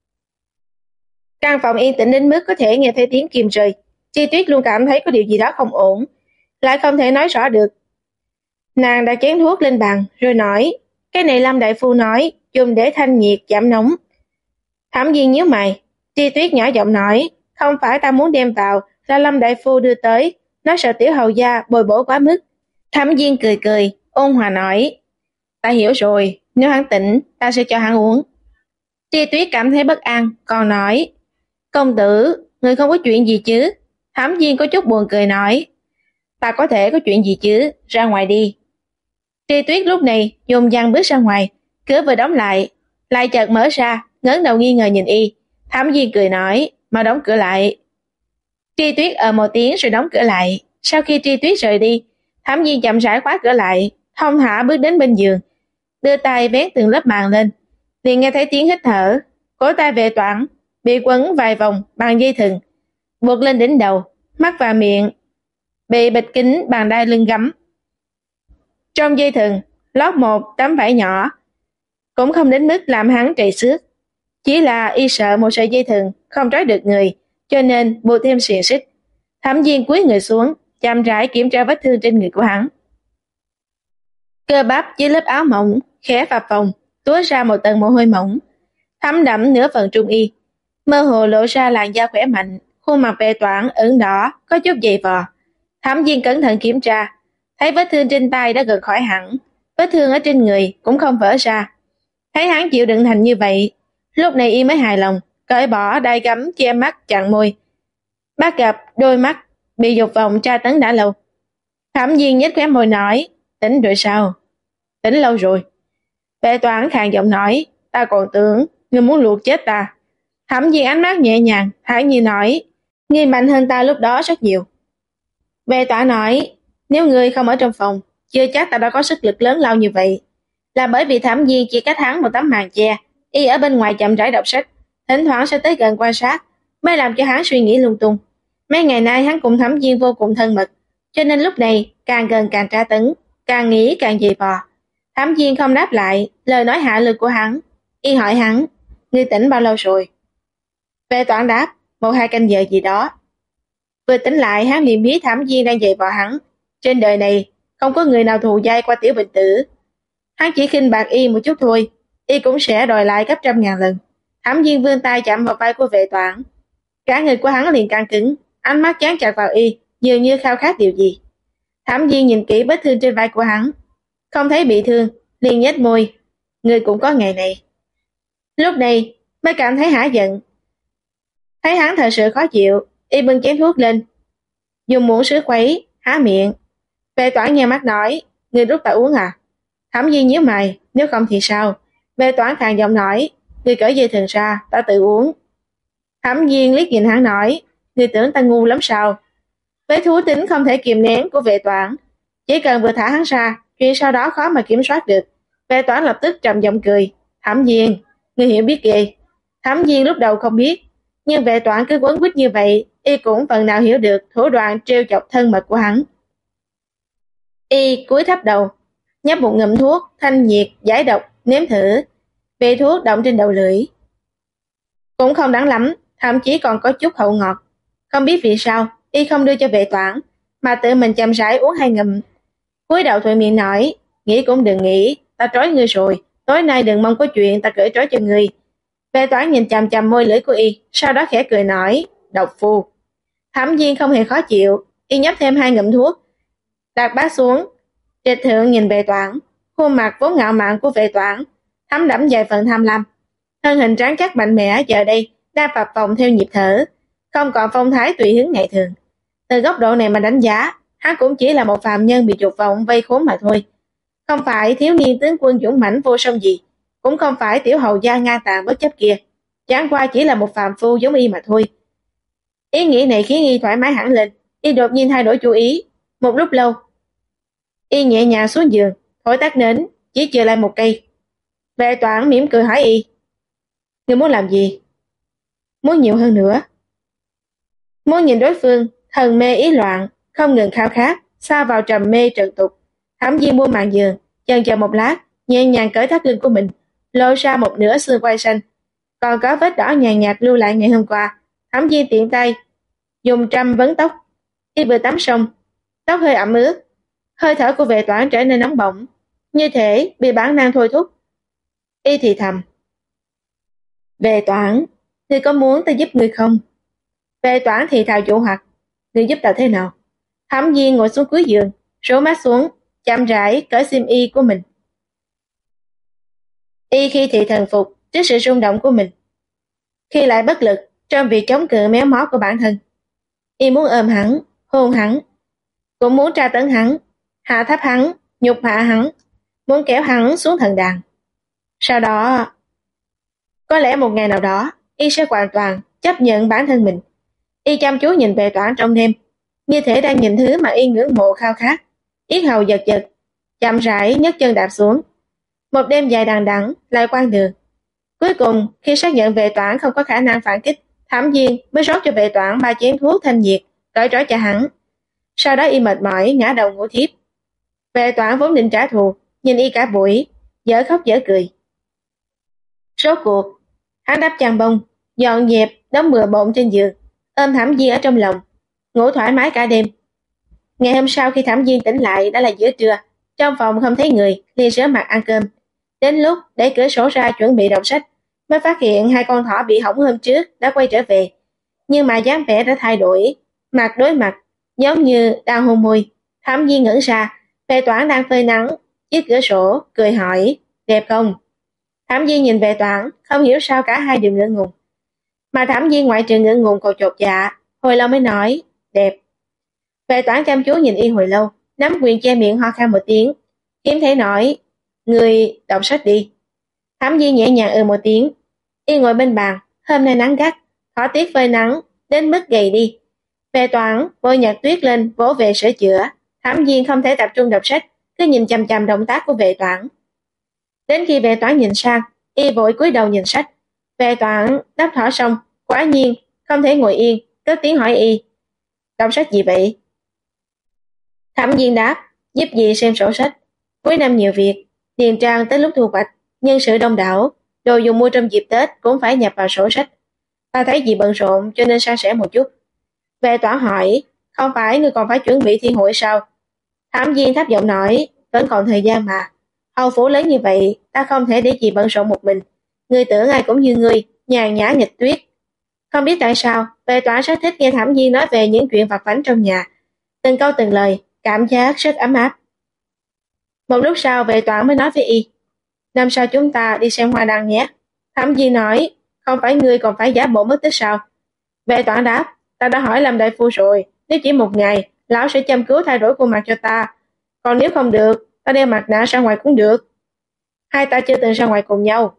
Căn phòng yên tĩnh đến mức có thể nghe thấy tiếng kim rơi. Tri Tuyết luôn cảm thấy có điều gì đó không ổn, lại không thể nói rõ được. Nàng đặt chén thuốc lên bàn rồi nói, cái này Lâm đại phu nói dùng để thanh nhiệt giảm nóng. Thẩm Viên nhíu mày. Tri Tuyết nhỏ giọng nói, không phải ta muốn đem vào, là Lâm đại phu đưa tới, nó sợ tiểu hầu gia bồi bổ quá mức. Thẩm Viên cười cười, ôn hòa nói, ta hiểu rồi, nếu hắn tỉnh ta sẽ cho hắn uống. Tri Tuyết cảm thấy bất an, còn nói, công tử, người không có chuyện gì chứ? Thẩm Viên có chút buồn cười nói, ta có thể có chuyện gì chứ, ra ngoài đi. Tri Tuyết lúc này dùng dằn bước ra ngoài, cửa vừa đóng lại chợt mở ra, ngẩng đầu nghi ngờ nhìn y. Thẩm Viên cười nói, mau đóng cửa lại. Tri Tuyết một tiếng rồi đóng cửa lại. Sau khi Tri Tuyết rời đi, Thẩm Viên chậm rãi khóa cửa lại, thong thả bước đến bên giường, đưa tay vén từng lớp màn lên, liền nghe thấy tiếng hít thở. Cổ tay Vệ Toản bị quấn vài vòng bằng dây thừng buộc lên đỉnh đầu, mắt và miệng bị bịt kín bằng đai lưng gấm. Trong dây thừng lót một tấm vải nhỏ, cũng không đến mức làm hắn trầy xước, chỉ là y sợ một sợi dây thừng không trói được người, cho nên buộc thêm xiềng xích. Thẩm Viên cúi người xuống, chậm rãi kiểm tra vết thương trên người của hắn. Cơ bắp dưới lớp áo mỏng khẽ phập phồng, túa ra một tầng mồ hôi mỏng, thấm đẫm nửa phần trung y, mơ hồ lộ ra làn da khỏe mạnh. Khuôn mặt Vệ Toản ửng đỏ, có chút dày vò. Thẩm Viên cẩn thận kiểm tra, thấy vết thương trên tay đã gần khỏi hẳn, vết thương ở trên người cũng không vỡ ra. Thấy hắn chịu đựng thành như vậy, lúc này y mới hài lòng, cởi bỏ đai gấm che mắt chặn môi. Bắt gặp đôi mắt bị dục vọng tra tấn đã lâu. Thẩm Viên nhếch khóe môi nói, tỉnh rồi sao? Tỉnh lâu rồi. Vệ Toản khàn giọng nói, ta còn tưởng ngươi muốn luộc chết ta. Thẩm Viên ánh mắt nhẹ nhàng, thản nhiên nói, ngươi mạnh hơn ta lúc đó rất nhiều. Vệ Toản nói, nếu ngươi không ở trong phòng, chưa chắc ta đã có sức lực lớn lao như vậy. Là bởi vì Thẩm Viên chỉ cách hắn một tấm màn che, y ở bên ngoài chậm rãi đọc sách, thỉnh thoảng sẽ tới gần quan sát, mới làm cho hắn suy nghĩ lung tung. Mấy ngày nay hắn cùng Thẩm Viên vô cùng thân mật, cho nên lúc này càng gần càng tra tấn, càng nghĩ càng dày vò. Thẩm Viên không đáp lại lời nói hạ lực của hắn, y hỏi hắn, ngươi tỉnh bao lâu rồi? Vệ Toản đáp, 1-2 canh giờ gì đó. Vừa tỉnh lại hắn liền biết Thẩm Viên đang dày vò hắn. Trên đời này không có người nào thù dai qua tiểu bình tử. Hắn chỉ khinh bạc y một chút thôi, y cũng sẽ đòi lại gấp trăm ngàn lần. Thẩm Viên vươn tay chạm vào vai của Vệ Toản, cả người của hắn liền căng cứng, ánh mắt dán chặt vào y, dường như khao khát điều gì. Thẩm Viên nhìn kỹ vết thương trên vai của hắn, không thấy bị thương, liền nhếch môi, người cũng có ngày này. Lúc này mới cảm thấy hả giận. Thấy hắn thật sự khó chịu, y bưng chén thuốc lên, dùng muỗng sứ khuấy, há miệng. Vệ Toản nheo mắt nói, người rút ta uống à? Thẩm Viên nhíu mày, nếu không thì sao? Vệ Toản khàn giọng nói, người cởi dây thừng ra, ta tự uống. Thẩm Viên liếc nhìn hắn nói, người tưởng ta ngu lắm sao? Với thú tính không thể kìm nén của Vệ Toản, chỉ cần vừa thả hắn ra, chuyện sau đó khó mà kiểm soát được. Vệ Toản lập tức trầm giọng cười, Thẩm Viên, người hiểu biết ghê. Thẩm Viên lúc đầu không biết, nhưng Vệ Toản cứ quấn quýt như vậy, y cũng phần nào hiểu được thủ đoạn trêu chọc thân mật của hắn. Y cúi thấp đầu, nhấp một ngụm thuốc thanh nhiệt giải độc, nếm thử. Vị thuốc đọng trên đầu lưỡi, cũng không đáng lắm, thậm chí còn có chút hậu ngọt. Không biết vì sao y không đưa cho Vệ Toản, mà tự mình chậm rãi uống 2 ngụm. Cúi đầu thuận miệng nói, nghĩ cũng đừng nghĩ, ta trói ngươi rồi, tối nay đừng mong có chuyện ta cởi trói cho ngươi. Vệ Toản nhìn chằm chằm môi lưỡi của y, sau đó khẽ cười nói, độc phu. Thẩm Viên không hề khó chịu, y nhấp thêm 2 ngụm thuốc, đặt bát xuống, trịch thượng nhìn Vệ Toản. Khuôn mặt vốn ngạo mạn của Vệ Toản thấm đẫm vài phần tham lam, thân hình trắng chắc mạnh mẽ giờ đây đang phập phồng theo nhịp thở, không còn phong thái tùy hứng ngày thường. Từ góc độ này mà đánh giá, hắn cũng chỉ là một phàm nhân bị dục vọng vây khốn mà thôi, không phải thiếu niên tướng quân dũng mãnh vô song gì, cũng không phải tiểu hầu gia ngang tàn bất chấp kia, chẳng qua chỉ là một phàm phu giống y mà thôi. Ý nghĩ này khiến y thoải mái hẳn lên, y đột nhiên thay đổi chủ ý. Một lúc lâu, y nhẹ nhàng xuống giường, thổi tắt nến, chỉ chừa lại một cây. Vệ Toản mỉm cười hỏi y, ngươi muốn làm gì? Muốn nhiều hơn nữa. Muốn nhìn đối phương, thần mê ý loạn, không ngừng khao khát, sa vào trầm mê trần tục. Thẩm Viên buông màn giường, chần chờ một lát, nhẹ nhàng cởi thắt lưng của mình, lộ ra một nửa xương quai xanh, còn có vết đỏ nhàn nhạt lưu lại ngày hôm qua. Thẩm Viên tiện tay dùng trâm vấn tóc, y vừa tắm xong, tóc hơi ẩm ướt, hơi thở của Vệ Toản trở nên nóng bỏng, như thể bị bản năng thôi thúc. Y thì thầm, Vệ Toản, ngươi có muốn ta giúp ngươi không? Vệ Toản thì thào dụ hoặc, ngươi giúp ta thế nào? Thẩm Viên ngồi xuống cuối giường, rũ mắt xuống, chậm rãi cởi xiêm y của mình. Y khi thì thần phục trước sự rung động của mình, khi lại bất lực trong việc chống cự méo mó của bản thân. Y muốn ôm hắn, hôn hắn, cũng muốn tra tấn hắn, hạ thấp hắn, nhục hạ hắn, muốn kéo hắn xuống thần đàn. Sau đó, có lẽ một ngày nào đó, y sẽ hoàn toàn chấp nhận bản thân mình. Y chăm chú nhìn Vệ Toản trong đêm, như thể đang nhìn thứ mà y ngưỡng mộ khao khát. Yết hầu giật giật, chậm rãi nhấc chân đạp xuống. Một đêm dài đằng đẵng lại quãng đường, Cuối cùng, khi xác nhận Vệ Toản không có khả năng phản kích, Thẩm Viên mới rót cho Vệ Toản 3 chén thuốc thanh nhiệt, cởi trói cho hắn. Sau đó y mệt mỏi ngã đầu ngủ thiếp. Vệ Toản vốn định trả thù, nhìn y cả buổi, dở khóc dở cười. Rốt cuộc, hắn đắp chăn bông, dọn dẹp, đóng bừa bộn trên giường, ôm Thẩm Viên ở trong lòng, ngủ thoải mái cả đêm. Ngày hôm sau khi Thẩm Viên tỉnh lại đã là giữa trưa, trong phòng không thấy người, liền rửa mặt ăn cơm. Đến lúc đẩy cửa sổ ra chuẩn bị đọc sách, mới phát hiện 2 con thỏ bị hỏng hôm trước đã quay trở về, nhưng mà dáng vẻ đã thay đổi, mặt đối mặt, giống như đang hôn môi. Thẩm Viên ngẩn ra, Vệ Toản đang phơi nắng trước cửa sổ, cười hỏi, đẹp không? Thẩm Viên nhìn Vệ Toản, không hiểu sao cả hai đều ngượng ngùng. Mà Thẩm Viên ngoại trừ ngượng ngùng còn chột dạ, hồi lâu mới nói, đẹp. Vệ Toản chăm chú nhìn y hồi lâu, nắm quyền che miệng ho khan một tiếng, hiếm thấy nói, người đọc sách đi. Thẩm Viên nhẹ nhàng một tiếng, y ngồi bên bàn, hôm nay nắng gắt, thỏ tiết phơi nắng, đến mức gầy đi. Vệ Toản vội nhặt tuyết lên vỗ về sửa chữa, Thẩm Viên không thể tập trung đọc sách, cứ nhìn chằm chằm động tác của Vệ Toản. Đến khi Vệ Toản nhìn sang, y vội cúi đầu nhìn sách. Vệ Toản đắp thỏ xong, quả nhiên không thể ngồi yên, cất tiếng hỏi y, đọc sách gì vậy? Thẩm Viên đáp, giúp dì xem sổ sách. Cuối năm nhiều việc, điền trang tới lúc thu hoạch, nhân sự đông đảo, đồ dùng mua trong dịp Tết cũng phải nhập vào sổ sách. Ta thấy dì bận rộn cho nên san sẻ một chút. Vệ Toản hỏi, không phải ngươi còn phải chuẩn bị thi hội sao? Thẩm Viên thấp giọng nói, vẫn còn thời gian mà. Hầu phủ lớn như vậy, ta không thể để dì bận rộn một mình. Ngươi tưởng ai cũng như ngươi, nhàn nhã nghịch tuyết. Không biết tại sao, Vệ Toản rất thích nghe Thẩm Viên nói về những chuyện vặt vãnh trong nhà. Từng câu từng lời, cảm giác rất ấm áp. Một lúc sau Vệ Toản mới nói với y, năm sau chúng ta đi xem hoa đăng nhé. Thẩm Viên nói, không phải ngươi còn phải giả bộ mất tích sao? Vệ Toản đáp, ta đã hỏi làm đại phu rồi, nếu chỉ một ngày, lão sẽ chăm cứu thay đổi khuôn mặt cho ta. Còn nếu không được, ta đeo mặt nạ ra ngoài cũng được. Hai ta chưa từng ra ngoài cùng nhau.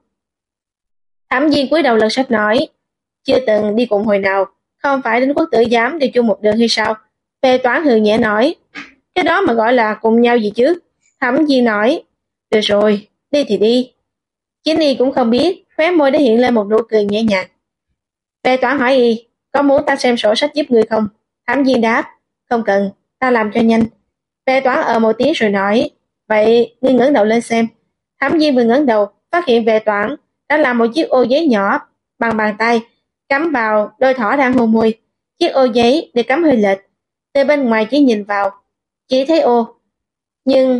Thẩm Viên cúi đầu lật sách nói, chưa từng đi cùng hồi nào, không phải đến Quốc tử giám đi chung một đường hay sao? Vệ Toản hừ nhẹ nói, cái đó mà gọi là cùng nhau gì chứ? Thẩm Viên nói, được rồi, đi thì đi. Chính y cũng không biết, khóe môi đã hiện lên một nụ cười nhẹ nhàng. Vệ Toản hỏi y, có muốn ta xem sổ sách giúp người không? Thẩm Viên đáp, không cần, ta làm cho nhanh. Vệ Toản một tiếng rồi nói, vậy ngươi ngẩng đầu lên xem. Thẩm Viên vừa ngẩng đầu, phát hiện Vệ Toản đã làm một chiếc ô giấy nhỏ bằng bàn tay, cắm vào đôi thỏ đang hôn môi. Chiếc ô giấy được cắm hơi lệch, từ bên ngoài chỉ nhìn vào, chỉ thấy ô. Nhưng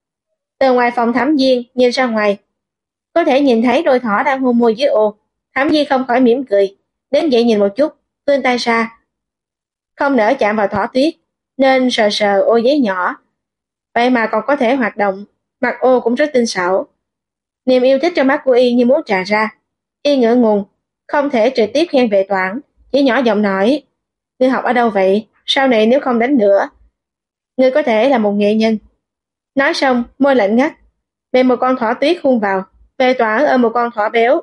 từ ngoài phòng Thẩm Viên nhìn ra ngoài, có thể nhìn thấy đôi thỏ đang hôn môi dưới ô. Thẩm Viên không khỏi mỉm cười, đứng dậy nhìn một chút, vươn tay ra, không nỡ chạm vào thỏ tuyết, nên sờ sờ ô giấy nhỏ. Vậy mà còn có thể hoạt động, mặt ô cũng rất tinh xảo. Niềm yêu thích trong mắt của y như muốn tràn ra. Y ngỡ ngùng, không thể trực tiếp khen Vệ Toản, chỉ nhỏ giọng nói, ngươi học ở đâu vậy? Sau này nếu không đánh nữa, ngươi có thể là một nghệ nhân. Nói xong, môi lạnh ngắt, bị một con thỏ tuyết hôn vào. Vệ Toản ôm một con thỏ béo,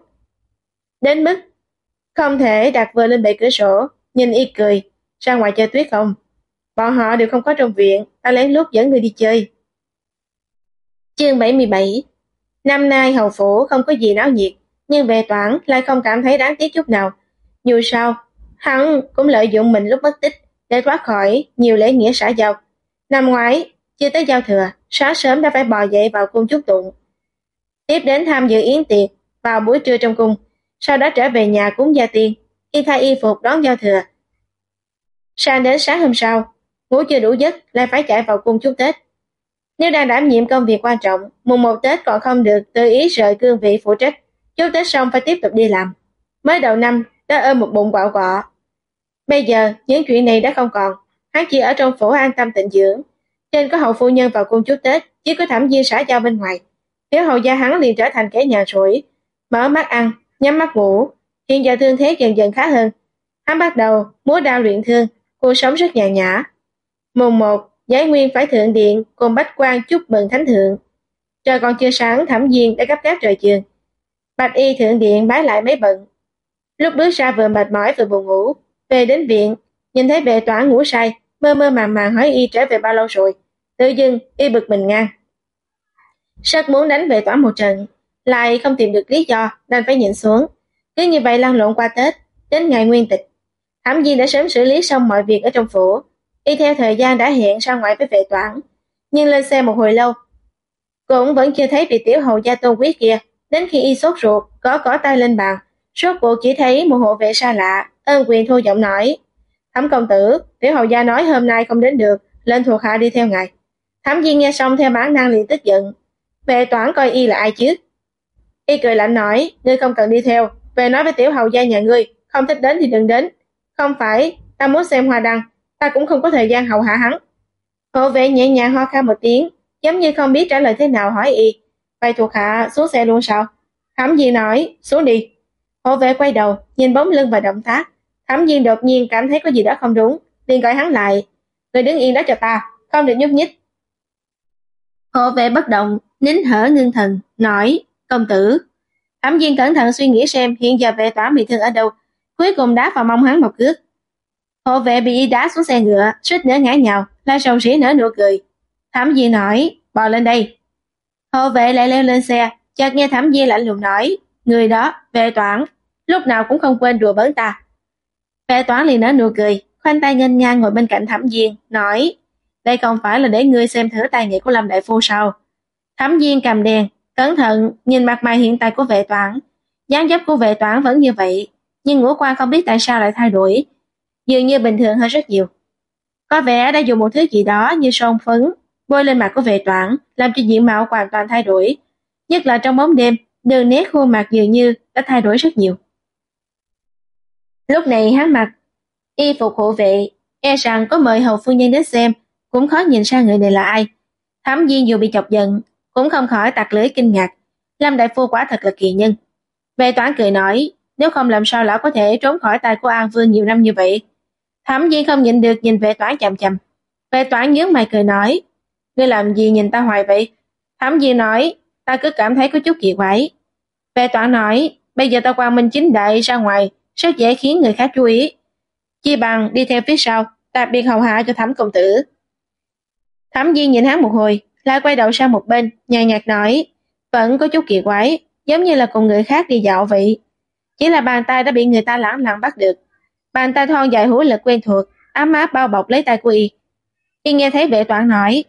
đến mức không thể đặt vừa lên bệ cửa sổ, nhìn y cười, ra ngoài chơi tuyết không? Bọn họ đều không có trong viện, ta lén lút dẫn người đi chơi. Chương 77. Năm nay hầu phủ không có gì náo nhiệt, nhưng Vệ Toản lại không cảm thấy đáng tiếc chút nào. Dù sao, hắn cũng lợi dụng mình lúc mất tích để thoát khỏi nhiều lễ nghĩa xã giao. Năm ngoái, chưa tới giao thừa, sáng sớm đã phải bò dậy vào cung chúc tụng, tiếp đến tham dự yến tiệc vào buổi trưa trong cung, sau đó trở về nhà cúng gia tiên, y thay y phục đón giao thừa. Sang đến sáng hôm sau, ngủ chưa đủ giấc lại phải chạy vào cung chúc Tết. Nếu đang đảm nhiệm công việc quan trọng, mùng 1 Tết còn không được tự ý rời cương vị phụ trách, chúc Tết xong phải tiếp tục đi làm. Mới đầu năm đã ôm một bụng quạo quọ. Bây giờ những chuyện này đã không còn, hắn chỉ ở trong phủ an tâm tịnh dưỡng. Trên có hậu phu nhân vào cung chúc Tết, chỉ có Thẩm Viên xã giao bên ngoài. Phía hầu gia hắn liền trở thành kẻ nhàn rỗi, mở mắt ăn, nhắm mắt ngủ. Hiện giờ thương thế dần dần khá hơn. Hắn bắt đầu múa đao luyện thương, cuộc sống rất nhàn nhã. Mùng 1, Giải Nguyên phải thượng điện cùng bách quan chúc mừng thánh thượng. Trời còn chưa sáng, Thẩm Viên đã gấp gáp rời giường. Bạch y thượng điện bái lại mấy bận. Lúc bước ra vừa mệt mỏi vừa buồn ngủ, về đến viện, nhìn thấy Vệ Toản ngủ say, mơ mơ màng màng hỏi y trở về bao lâu rồi. Tự dưng y bực mình ngang, rất muốn đánh Vệ Toản một trận, lại không tìm được lý do nên phải nhịn xuống. Cứ như vậy lăn lộn qua Tết, đến ngày nguyên tịch. Thẩm Viên đã sớm xử lý xong mọi việc ở trong phủ, y theo thời gian đã hẹn ra ngoài với vệ toán, nhưng lên xe một hồi lâu cũng vẫn chưa thấy vị tiểu hầu gia Tôn Quý kia. Đến khi y sốt ruột gõ tay lên bàn, rốt cuộc chỉ thấy một hộ vệ xa lạ ân quyền thô giọng nói: Thẩm công tử, tiểu hầu gia nói hôm nay không đến được, lên thuộc hạ đi theo ngài. Thẩm Viên nghe xong theo bản năng liền tức giận: vệ toán coi y là ai chứ? Y cười lạnh nói: ngươi không cần đi theo, về nói với tiểu hầu gia nhà ngươi, không thích đến thì đừng đến. Không phải ta muốn xem hoa đăng, ta cũng không có thời gian hầu hạ hắn. Hộ vệ nhẹ nhàng ho khan một tiếng, giống như không biết trả lời thế nào, hỏi y: vậy thuộc hạ xuống xe luôn sao? Thẩm Viên nói: xuống đi. Hộ vệ quay đầu nhìn bóng lưng và động tác. Thẩm Viên đột nhiên cảm thấy có gì đó không đúng, liền gọi hắn lại: ngươi đứng yên đó cho ta, không được nhúc nhích. Hộ vệ bất động, nín thở ngưng thần, nói: công tử. Thẩm Viên cẩn thận suy nghĩ xem hiện giờ vệ toán bị thương ở đâu, cuối cùng đá vào mông hắn một cước. Hộ vệ bị y đá xuống xe ngựa, suýt nữa ngã nhào, la sầu rĩ nở nụ cười. Thẩm Viên nói: bò lên đây. Hộ vệ lại leo lên xe, chợt nghe Thẩm Viên lạnh lùng nói: người đó, vệ toán, lúc nào cũng không quên đùa bỡn ta. Vệ toán liền nở nụ cười, khoanh tay nghênh ngang ngồi bên cạnh Thẩm Viên, nói: đây không phải là để ngươi xem thử tài nghệ của Lâm đại phu sao? Thẩm Viên cầm đèn, cẩn thận nhìn mặt mày hiện tại của vệ toán. Dáng dấp của vệ toán vẫn như vậy, nhưng ngũ quan không biết tại sao lại thay đổi, dường như bình thường hơn rất nhiều. Có vẻ đã dùng một thứ gì đó như son phấn bôi lên mặt của vệ toán, làm cho diện mạo hoàn toàn thay đổi. Nhất là trong bóng đêm, đường nét khuôn mặt dường như đã thay đổi rất nhiều. Lúc này hắn mặc y phục hộ vệ, e rằng có mời hầu phu nhân đến xem cũng khó nhìn ra người này là ai. Thẩm Viên dù bị chọc giận cũng không khỏi tặc lưỡi kinh ngạc, Lâm đại phu quả thật là kỳ nhân. Vệ toán cười nói: nếu không làm sao lão có thể trốn khỏi tay của An Vương nhiều năm như vậy? Thẩm Viên không nhịn được nhìn vệ toán chằm chằm. Vệ toán nhướng mày cười nói: ngươi làm gì nhìn ta hoài vậy? Thẩm Viên nói: ta cứ cảm thấy có chút kỳ quái. Vệ toán nói: bây giờ ta quang minh chính đại ra ngoài rất dễ khiến người khác chú ý, chi bằng đi theo phía sau, đặc biệt hầu hạ cho Thẩm công tử. Thẩm Viên nhìn hắn một hồi, lại quay đầu sang một bên, nhàn nhạt nói: vẫn có chút kỳ quái, giống như là cùng người khác đi dạo vậy. Chỉ là bàn tay đã bị người ta lẳng lặng bắt được, bàn tay thon dài hữu lực quen thuộc, ấm áp bao bọc lấy tay của y. Y nghe thấy vệ toán nói: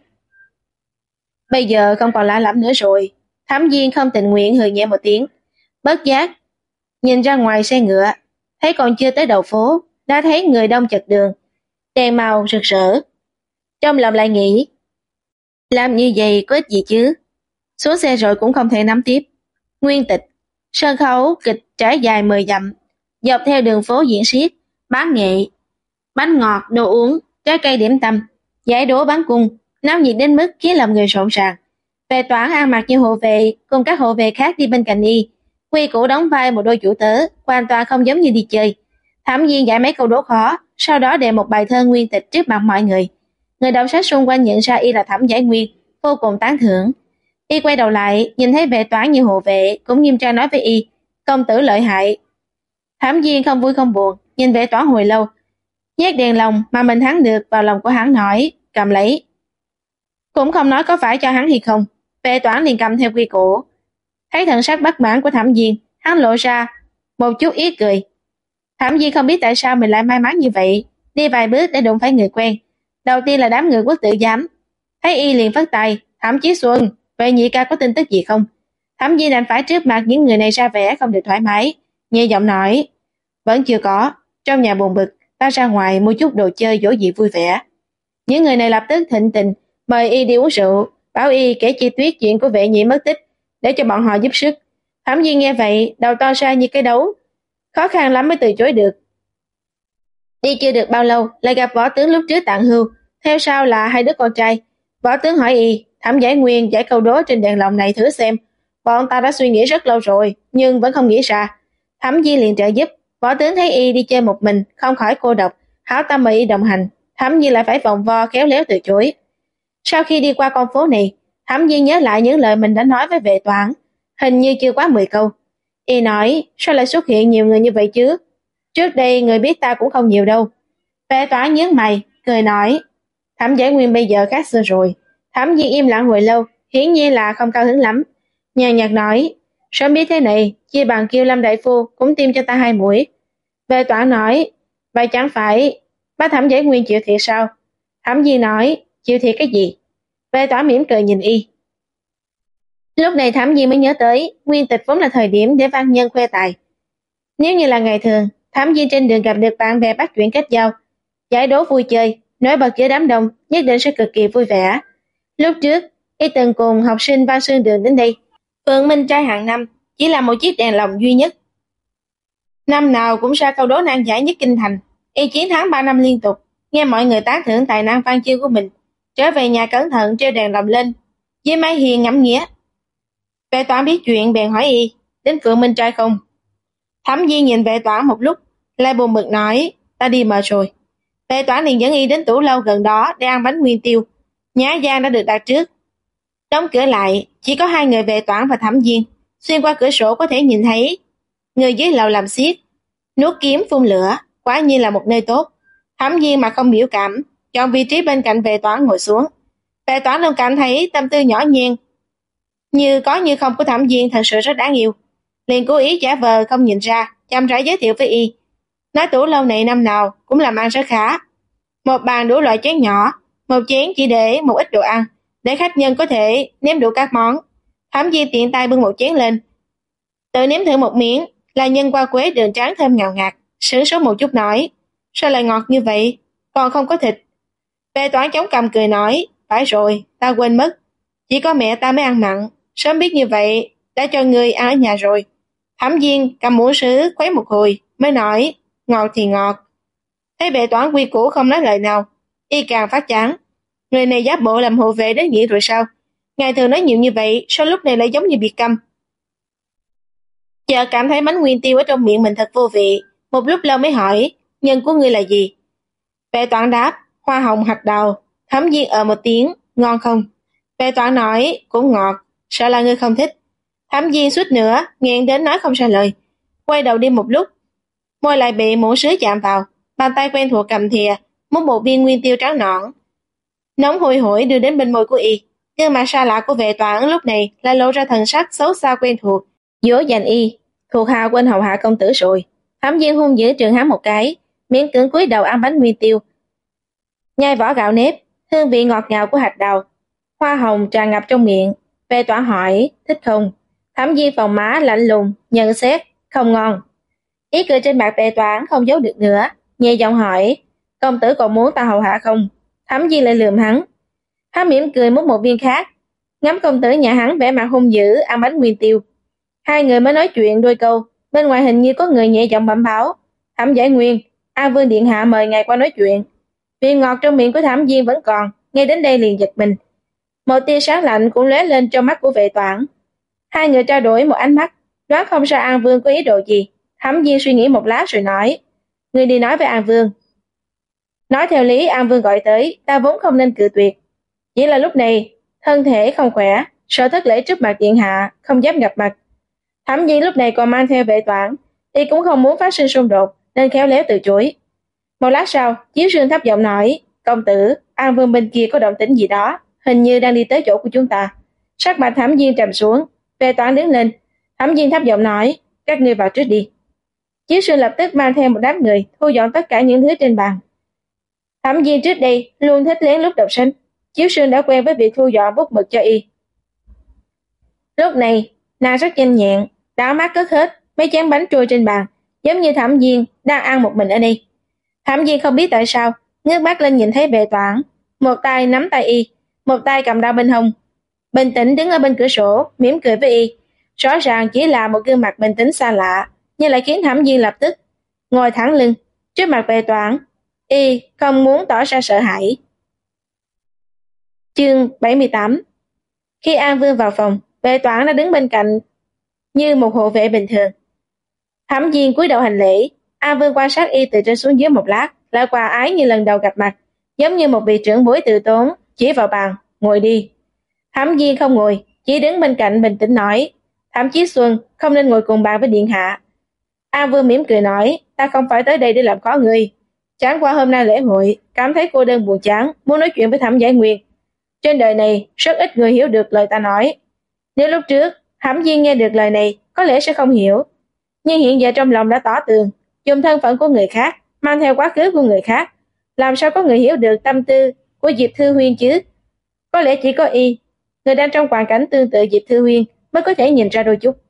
bây giờ không còn lạ lẫm nữa rồi. Thẩm Viên không tình nguyện hừ nhẹ một tiếng, bất giác nhìn ra ngoài xe ngựa, thấy còn chưa tới đầu phố đã thấy người đông chật đường, đèn màu rực rỡ. Trong lòng lại nghĩ: làm như vậy có ích gì chứ? Xuống xe rồi cũng không thể nắm tiếp. Nguyên tịch, sân khấu kịch trải dài 10 dặm, dọc theo đường phố diễn xiết, bán nghệ, bánh ngọt, đồ uống, trái cây điểm tâm, giải đố bắn cung, náo nhiệt đến mức khiến lòng người rộn ràng. Vệ toán ăn mặc như hộ vệ cùng các hộ vệ khác đi bên cạnh y, quy củ đóng vai một đôi chủ tớ, hoàn toàn không giống như đi chơi. Thẩm Viên giải mấy câu đố khó, sau đó đề một bài thơ nguyên tịch trước mặt mọi người. Người đọc sách xung quanh nhận ra y là Thẩm Giải Nguyên, vô cùng tán thưởng. Y quay đầu lại, nhìn thấy vệ toán như hộ vệ, cũng nghiêm trang nói với y: công tử lợi hại. Thẩm Viên không vui không buồn, nhìn vệ toán hồi lâu, nhét đèn lồng mà mình thắng được vào lòng của hắn, nói: cầm lấy. Cũng không nói có phải cho hắn hay không, vệ toán liền cầm theo quy củ. Thấy thần sắc bất mãn của Thẩm Viên, hắn lộ ra một chút ý cười. Thẩm Viên không biết tại sao mình lại may mắn như vậy, đi vài bước để đụng phải người quen. Đầu tiên là đám người Quốc Tử Giám, thấy y liền phất tay: Thẩm Chí Xuân, vậy nhị ca có tin tức gì không? Thẩm Viên đành phải trước mặt những người này ra vẻ không được thoải mái, nhẹ giọng nói: vẫn chưa có, trong nhà buồn bực, ta ra ngoài mua chút đồ chơi dỗ dĩ vui vẻ. Những người này lập tức thịnh tình mời y đi uống rượu, bảo y kể chi tiết chuyện của vệ nhị mất tích để cho bọn họ giúp sức. Thẩm Viên nghe vậy, đầu to ra như cái đấu, khó khăn lắm mới từ chối được. Đi chưa được bao lâu lại gặp võ tướng lúc trước tặng hưu, theo sau là hai đứa con trai. Võ tướng hỏi y: Thẩm Giải Nguyên, giải câu đố trên đèn lồng này thử xem. Bọn ta đã suy nghĩ rất lâu rồi nhưng vẫn không nghĩ ra. Thẩm Viên liền trợ giúp. Võ tướng thấy y đi chơi một mình không khỏi cô độc, hảo tâm mời y đồng hành. Thẩm Viên lại phải vòng vo khéo léo từ chối. Sau khi đi qua con phố này, Thẩm Viên nhớ lại những lời mình đã nói với vệ toán, hình như chưa quá 10 câu. Y nói: sao lại xuất hiện nhiều người như vậy chứ? Trước đây người biết ta cũng không nhiều đâu. Vệ toán nhướng mày, cười nói: Thẩm Giải Nguyên bây giờ khác xưa rồi. Thẩm Viên im lặng hồi lâu, hiển nhiên là không cao hứng lắm, nhàn nhạt nói: Sớm biết thế này, chia bằng kêu Lâm đại phu cũng tiêm cho ta 2 mũi. Bệ toán nói, vậy chẳng phải bác Thẩm Giải Nguyên chịu thiệt sao? Thẩm Viên nói, chịu thiệt cái gì? Bệ toán mỉm cười nhìn y. Lúc này Thẩm Viên mới nhớ tới, nguyên tịch vốn là thời điểm để văn nhân khoe tài. Nếu như là ngày thường, Thẩm Viên trên đường gặp được bạn bè bắt chuyện kết giao, giải đố vui chơi, nổi bật giữa đám đông, nhất định sẽ cực kỳ vui vẻ. Lúc trước, y từng cùng học sinh Văn Xương Đường đến đây. Phượng Minh trai hàng năm chỉ là một chiếc đèn lồng duy nhất. Năm nào cũng ra câu đố nan giải nhất kinh thành. Y chiến thắng 3 năm liên tục, nghe mọi người tán thưởng tài năng văn chương của mình. Trở về nhà cẩn thận treo đèn lồng lên, với Mai Hiền ngẫm nghĩa. Vệ toán biết chuyện bèn hỏi y, đến Phượng Minh trai không? Thẩm Viên nhìn vệ toán một lúc, lại buồn bực nói, ta đi mời rồi. Vệ toán liền dẫn y đến tủ lâu gần đó để ăn bánh nguyên tiêu. Nhã gian đã được đặt trước. Đóng cửa lại, chỉ có 2 người vệ toán và Thẩm Viên. Xuyên qua cửa sổ có thể nhìn thấy người dưới lầu làm xiết, nuốt kiếm phun lửa, quả nhiên là một nơi tốt. Thẩm Viên mà không biểu cảm, chọn vị trí bên cạnh vệ toán ngồi xuống. Vệ toán luôn cảm thấy tâm tư nhỏ nhen, như có như không của Thẩm Viên thật sự rất đáng yêu. Liền cố ý giả vờ không nhìn ra, chăm rãi giới thiệu với y. Nói tủ lâu này năm nào cũng làm ăn rất khá. Một bàn đủ loại chén nhỏ, một chén chỉ để một ít đồ ăn, để khách nhân có thể nếm đủ các món. Thẩm Viên tiện tay bưng một chén lên, tự nếm thử một miếng, là nhân qua quế đường trắng thơm ngào ngạt, sửng sốt một chút nói, sao lại ngọt như vậy, còn không có thịt. Vệ toán chống cằm cười nói, phải rồi, ta quên mất, chỉ có mẹ ta mới ăn mặn, sớm biết như vậy, đã cho người ăn ở nhà rồi. Thẩm Viên cầm muỗng sứ khuấy một hồi, mới nói, ngọt thì ngọt. Thấy vệ toán quy củ không nói lời nào, y càng phát chán. Người này giáp bộ làm hộ vệ đến vậy rồi sao? Ngày thường nói nhiều như vậy, sao lúc này lại giống như biệt câm? Chợt cảm thấy bánh nguyên tiêu ở trong miệng mình thật vô vị, một lúc lâu mới hỏi, nhân của ngươi là gì? Vệ toán đáp, hoa hồng hạch đào. Thẩm Viên một tiếng, ngon không? Vệ toán nói, cũng ngọt, sợ là ngươi không thích. Thẩm Viên suýt nữa, nghẹn đến nói không ra lời. Quay đầu đi một lúc, môi lại bị muỗng sứ chạm vào, bàn tay quen thuộc cầm thìa, múc một viên nguyên tiêu trắng nõn. Nóng hôi hổi đưa đến bên môi của y, gương mặt xa lạ của vệ toán lúc này lại lộ ra thần sắc xấu xa quen thuộc, dỗ dành y, thuộc hạ quên hầu hạ công tử rồi. Thẩm Viên hung dữ trừng hắn một cái, miễn cưỡng cúi đầu ăn bánh nguyên tiêu. Nhai vỏ gạo nếp, hương vị ngọt ngào của hạt đào, hoa hồng tràn ngập trong miệng. Vệ toán hỏi, thích không? Thẩm Viên phòng má lạnh lùng, nhận xét, không ngon. Ý cười trên mặt vệ toán không giấu được nữa, nhẹ giọng hỏi, công tử còn muốn ta hầu hạ không? Thẩm Viên lại lườm hắn. Hắn mỉm cười múc một viên khác, ngắm công tử nhà hắn vẻ mặt hung dữ ăn bánh nguyên tiêu. 2 người mới nói chuyện đôi câu, bên ngoài hình như có người nhẹ giọng bẩm báo, Thẩm Giải Nguyên, An Vương điện hạ mời ngài qua nói chuyện. Vị ngọt trong miệng của Thẩm Viên vẫn còn, nghe đến đây liền giật mình. Một tia sáng lạnh cũng lóe lên trong mắt của vệ toán. 2 người trao đổi một ánh mắt, đoán không ra An Vương có ý đồ gì. Thẩm Viên suy nghĩ một lát rồi nói, ngươi đi nói với An Vương. Nói theo lý An Vương gọi tới, ta vốn không nên cự tuyệt. Chỉ là lúc này, thân thể không khỏe, sợ thất lễ trước mặt điện hạ, không dám gặp mặt. Thẩm Viên lúc này còn mang theo vệ toán, y cũng không muốn phát sinh xung đột, nên khéo léo từ chối. Một lát sau, Chiếu Sương thấp giọng nói, công tử, An Vương bên kia có động tĩnh gì đó, hình như đang đi tới chỗ của chúng ta. Sắc mặt Thẩm Viên trầm xuống, vệ toán đứng lên. Thẩm Viên thấp giọng nói, các ngươi vào trước đi. Chiếu Sương lập tức mang theo một đám người, thu dọn tất cả những thứ trên bàn. Thẩm Viên trước đây luôn thích lén lút đọc sách, Chiếu Sương đã quen với việc thu dọn bút mực cho y. Lúc này, nàng rất nhanh nhẹn, đảo mắt cất hết mấy chén bánh trôi trên bàn, giống như Thẩm Viên đang ăn một mình ở đây. Thẩm Viên không biết tại sao, ngước mắt lên nhìn thấy vệ toán, một tay nắm tay y, một tay cầm đao bên hông, bình tĩnh đứng ở bên cửa sổ, mỉm cười với y. Rõ ràng chỉ là một gương mặt bình tĩnh xa lạ, nhưng lại khiến Thẩm Viên lập tức ngồi thẳng lưng trước mặt vệ toán. Y không muốn tỏ ra sợ hãi. Chương 78. Khi An Vương vào phòng, vệ toán đã đứng bên cạnh như một hộ vệ bình thường. Thẩm Viên cúi đầu hành lễ. An Vương quan sát y từ trên xuống dưới một lát, lại hòa ái như lần đầu gặp mặt, giống như một vị trưởng bối từ tốn, chỉ vào bàn, ngồi đi. Thẩm Viên không ngồi, chỉ đứng bên cạnh bình tĩnh nói, Thẩm Chí Xuân không nên ngồi cùng bàn với điện hạ. An Vương mỉm cười nói, ta không phải tới đây để làm khó người, chẳng qua hôm nay lễ hội, cảm thấy cô đơn buồn chán, muốn nói chuyện với Thẩm Giải Nguyên. Trên đời này rất ít người hiểu được lời ta nói. Nếu lúc trước Thẩm Viên nghe được lời này có lẽ sẽ không hiểu, nhưng hiện giờ trong lòng đã tỏ tường, dùng thân phận của người khác, mang theo quá khứ của người khác, làm sao có người hiểu được tâm tư của Diệp Thư Huyên chứ? Có lẽ chỉ có y, người đang trong hoàn cảnh tương tự Diệp Thư Huyên mới có thể nhìn ra đôi chút.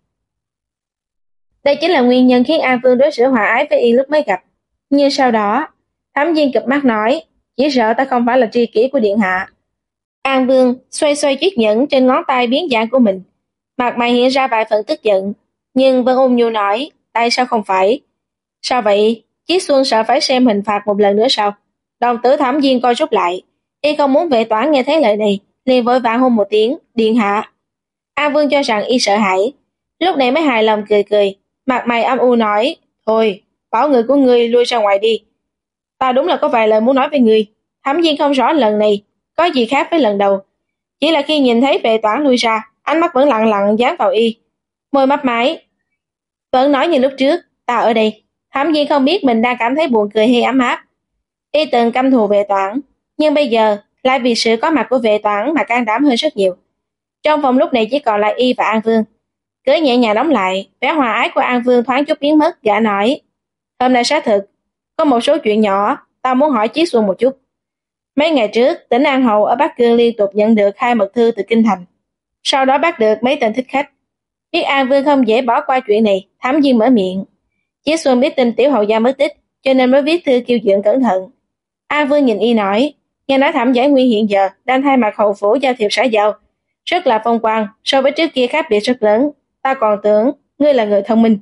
Đây chính là nguyên nhân khiến An Vương đối xử hòa ái với y lúc mới gặp. Nhưng sau đó, Thẩm Viên cụp mắt nói, chỉ sợ ta không phải là tri kỷ của điện hạ. An Vương xoay xoay chiếc nhẫn trên ngón tay biến dạng của mình, mặt mày hiện ra vài phần tức giận, nhưng vẫn ôn nhu nói, tại sao không phải? Sao vậy? Chiết Xuân sợ phải xem hình phạt một lần nữa sao? Đồng tử Thẩm Viên coi rút lại, y không muốn Vệ Toản nghe thấy lời này, liền vội vàng hôn một tiếng, điện hạ. An Vương cho rằng y sợ hãi, lúc này mới hài lòng cười cười, mặt mày âm u nói, thôi, bảo người của ngươi lui ra ngoài đi. Ta đúng là có vài lời muốn nói với ngươi. Thẩm Viên không rõ lần này có gì khác với lần đầu, chỉ là khi nhìn thấy Vệ Toản lui ra, ánh mắt vẫn lặng lặng dán vào y, môi mấp máy, vẫn nói như lúc trước, ta ở đây. Thẩm Viên không biết mình đang cảm thấy buồn cười hay ấm áp. Y từng căm thù Vệ Toản, nhưng bây giờ lại vì sự có mặt của Vệ Toản mà can đảm hơn rất nhiều. Trong phòng lúc này chỉ còn lại y và An Vương. Cửa nhẹ nhàng đóng lại, vẻ hòa ái của An Vương thoáng chút biến mất, gã nói, hôm nay xác thực có một số chuyện nhỏ ta muốn hỏi Chiết Xuân một chút. Mấy ngày trước, tỉnh An Hầu ở Bắc Cương liên tục nhận được 2 mật thư từ kinh thành, sau đó bắt được mấy tên thích khách. Biết An Vương không dễ bỏ qua chuyện này, Thẩm Viên mở miệng. Chiết Xuân biết tin tiểu hầu gia mất tích, cho nên mới viết thư kêu dưỡng cẩn thận. An Vương nhìn y nói, nghe nói Thẩm Giải Nguyên hiện giờ đang thay mặt hầu phủ giao thiệp xã giao, rất là phong quang, so với trước kia khác biệt rất lớn. Ta còn tưởng ngươi là người thông minh.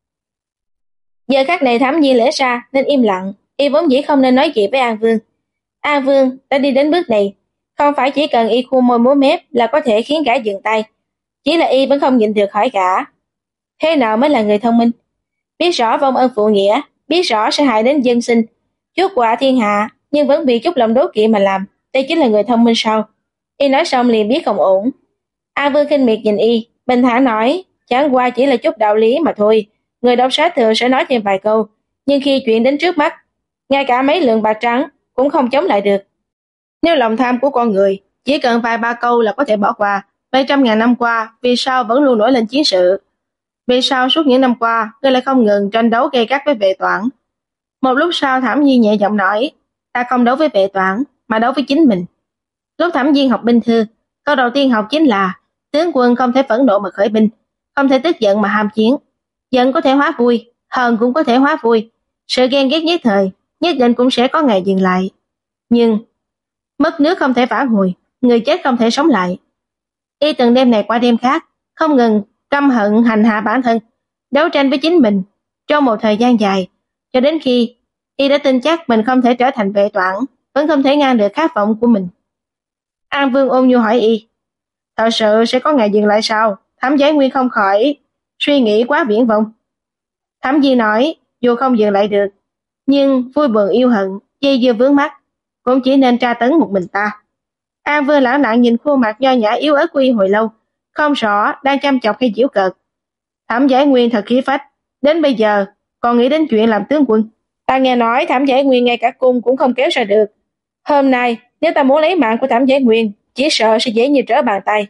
Giờ khắc này Thẩm Viên lẽ ra nên im lặng, y vốn dĩ không nên nói gì với An Vương. An Vương đã đi đến bước này, không phải chỉ cần y khu môi múa mép là có thể khiến gã dừng tay, chỉ là y vẫn không nhịn được hỏi gã, thế nào mới là người thông minh? Biết rõ vong ân phụ nghĩa, biết rõ sẽ hại đến dân sinh, chuốc quả thiên hạ, nhưng vẫn vì chút lòng đố kỵ mà làm, đây chính là người thông minh sao? Y nói xong liền biết không ổn. An Vương khinh miệt nhìn y, bình thản nói, chẳng qua chỉ là chút đạo lý mà thôi, người đọc sách thường sẽ nói thêm vài câu, nhưng khi chuyện đến trước mắt, ngay cả mấy lượng bạc trắng cũng không chống lại được. Nếu lòng tham của con người chỉ cần vài ba câu là có thể bỏ qua, mấy trăm ngàn năm qua vì sao vẫn luôn nổi lên chiến sự? Vì sao suốt những năm qua ngươi lại không ngừng tranh đấu gay gắt với Vệ Toản? Một lúc sau Thẩm Viên nhẹ giọng nói, ta không đấu với Vệ Toản mà đấu với chính mình. Lúc Thẩm Viên học binh thư, câu đầu tiên học chính là tướng quân không thể phẫn nộ mà khởi binh, không thể tức giận mà ham chiến. Giận có thể hóa vui, hờn cũng có thể hóa vui. Sự ghen ghét nhất thời nhất định cũng sẽ có ngày dừng lại. Nhưng mất nước không thể vãn hồi, người chết không thể sống lại. Y từng đêm này qua đêm khác, không ngừng căm hận hành hạ bản thân, đấu tranh với chính mình trong một thời gian dài, cho đến khi y đã tin chắc mình không thể trở thành Vệ Toản, vẫn không thể ngăn được khát vọng của mình. An Vương ôn nhu hỏi y, thật sự sẽ có ngày dừng lại sao? Thẩm Giải Nguyên không khỏi suy nghĩ quá viển vông. Thẩm Di nói, dù không dừng lại được, nhưng vui buồn yêu hận, dây dưa vướng mắt, cũng chỉ nên tra tấn một mình ta. An Vương lãng lặng nhìn khuôn mặt nho nhã yếu ớt của y hồi lâu, không rõ đang chăm chọc hay giễu cợt. Thẩm Giải Nguyên thật khí phách, đến bây giờ còn nghĩ đến chuyện làm tướng quân. Ta nghe nói Thẩm Giải Nguyên ngay cả cung cũng không kéo ra được. Hôm nay nếu ta muốn lấy mạng của Thẩm Giải Nguyên, chỉ sợ sẽ dễ như trở bàn tay.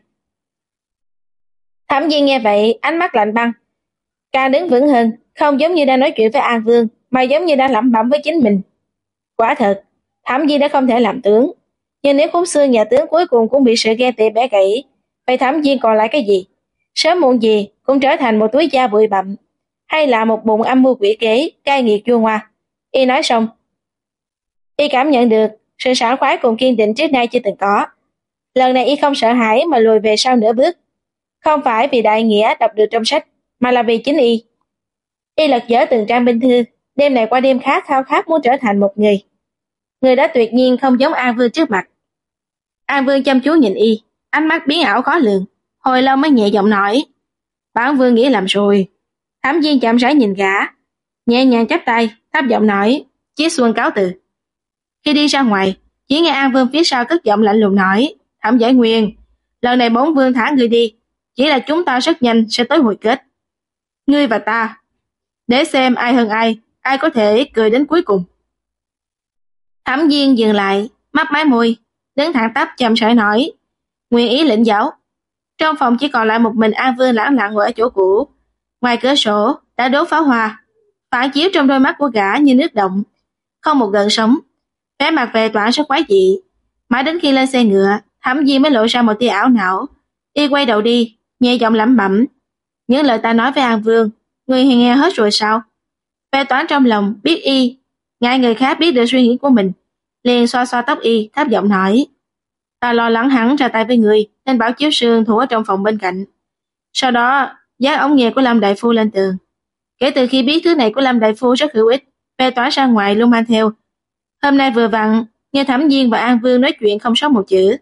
Thẩm Viên nghe vậy, ánh mắt lạnh băng, càng đứng vững hơn, không giống như đang nói chuyện với An Vương, mà giống như đang lẩm bẩm với chính mình. Quả thật, Thẩm Viên đã không thể làm tướng, nhưng nếu khúc xương nhà tướng cuối cùng cũng bị sự ghen tị bẻ gãy, vậy Thẩm Viên còn lại cái gì? Sớm muộn gì cũng trở thành một túi da bụi bặm, hay là một bụng âm mưu quỷ kế, cai nghiệt chua ngoa. Y nói xong, y cảm nhận được sự sảng khoái cùng kiên định trước nay chưa từng có. Lần này y không sợ hãi mà lùi về sau nửa bước, không phải vì đại nghĩa đọc được trong sách, mà là vì chính y. Y lật dở từng trang binh thư, đêm này qua đêm khác khao khát muốn trở thành một người đó tuyệt nhiên không giống An Vương trước mặt. An Vương chăm chú nhìn y, ánh mắt biến ảo khó lường, hồi lâu mới nhẹ giọng nói, bản Vương nghĩ làm rồi. Thẩm Viên chậm rãi nhìn gã, nhẹ nhàng chắp tay, thấp giọng nói, Chiết Xuân cáo từ. Khi đi ra ngoài, chỉ nghe An Vương phía sau cất giọng lạnh lùng nói, Thẩm Giải Nguyên, lần này bổn Vương thả ngươi đi, chỉ là chúng ta rất nhanh sẽ tới hồi kết. Ngươi và ta, để xem ai hơn ai có thể cười đến cuối cùng. Thẩm Viên dừng lại, mấp máy môi, đứng thẳng tắp chậm rãi nói, nguyện ý lĩnh giáo. Trong phòng chỉ còn lại một mình An Vương lẳng lặng ngồi ở chỗ cũ. Ngoài cửa sổ đã đốt pháo hoa, phản chiếu trong đôi mắt của gã như nước động, không một gợn sóng. Vẻ mặt Vệ Toản rất quái dị. Mãi đến khi lên xe ngựa, Thẩm Diên mới lộ ra một tia ảo não. Y quay đầu đi, nhẹ giọng lẩm bẩm: những lời ta nói với An Vương, người nghe hết rồi sao? Vệ Toản trong lòng biết y ngại người khác biết được suy nghĩ của mình, liền xoa xoa tóc y, thấp giọng nói: ta lo lắng hắn ra tay với người, nên bảo Chiếu Sương thủ ở trong phòng bên cạnh. Sau đó dán ống nghe của Lâm đại phu lên tường. Kể từ khi biết thứ này của Lâm đại phu rất hữu ích, Vệ Toản ra ngoài luôn mang theo. Hôm nay vừa vặn nghe Thẩm Diên và An Vương nói chuyện không sót một chữ.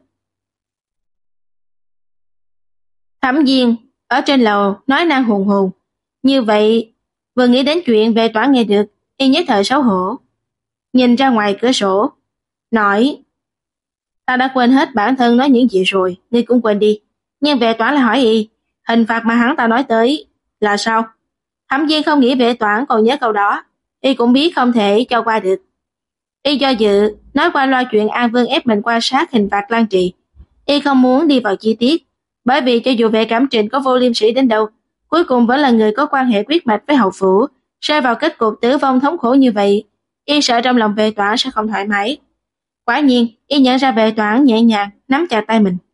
Thẩm Diên ở trên lầu nói năng hùng hồn, như vậy vừa nghĩ đến chuyện Vệ Toản nghe được, y nhất thời xấu hổ. Nhìn ra ngoài cửa sổ, nói: ta đã quên hết bản thân nói những gì rồi, ngươi cũng quên đi. Nhưng Vệ Toản lại hỏi y, hình phạt mà hắn ta nói tới là sao? Thẩm Diên không nghĩ Vệ Toản còn nhớ câu đó, y cũng biết không thể cho qua được. Y do dự, nói qua loa chuyện An Vương ép mình quan sát hình phạt Lan Trì. Y không muốn đi vào chi tiết, bởi vì cho dù Vệ Cẩm Trình có vô liêm sĩ đến đâu, cuối cùng vẫn là người có quan hệ huyết mạch với hậu phủ, rơi vào kết cục tử vong thống khổ như vậy. Y sợ trong lòng Vệ Toản sẽ không thoải mái. Quả nhiên, y nhận ra Vệ Toản nhẹ nhàng nắm chặt tay mình.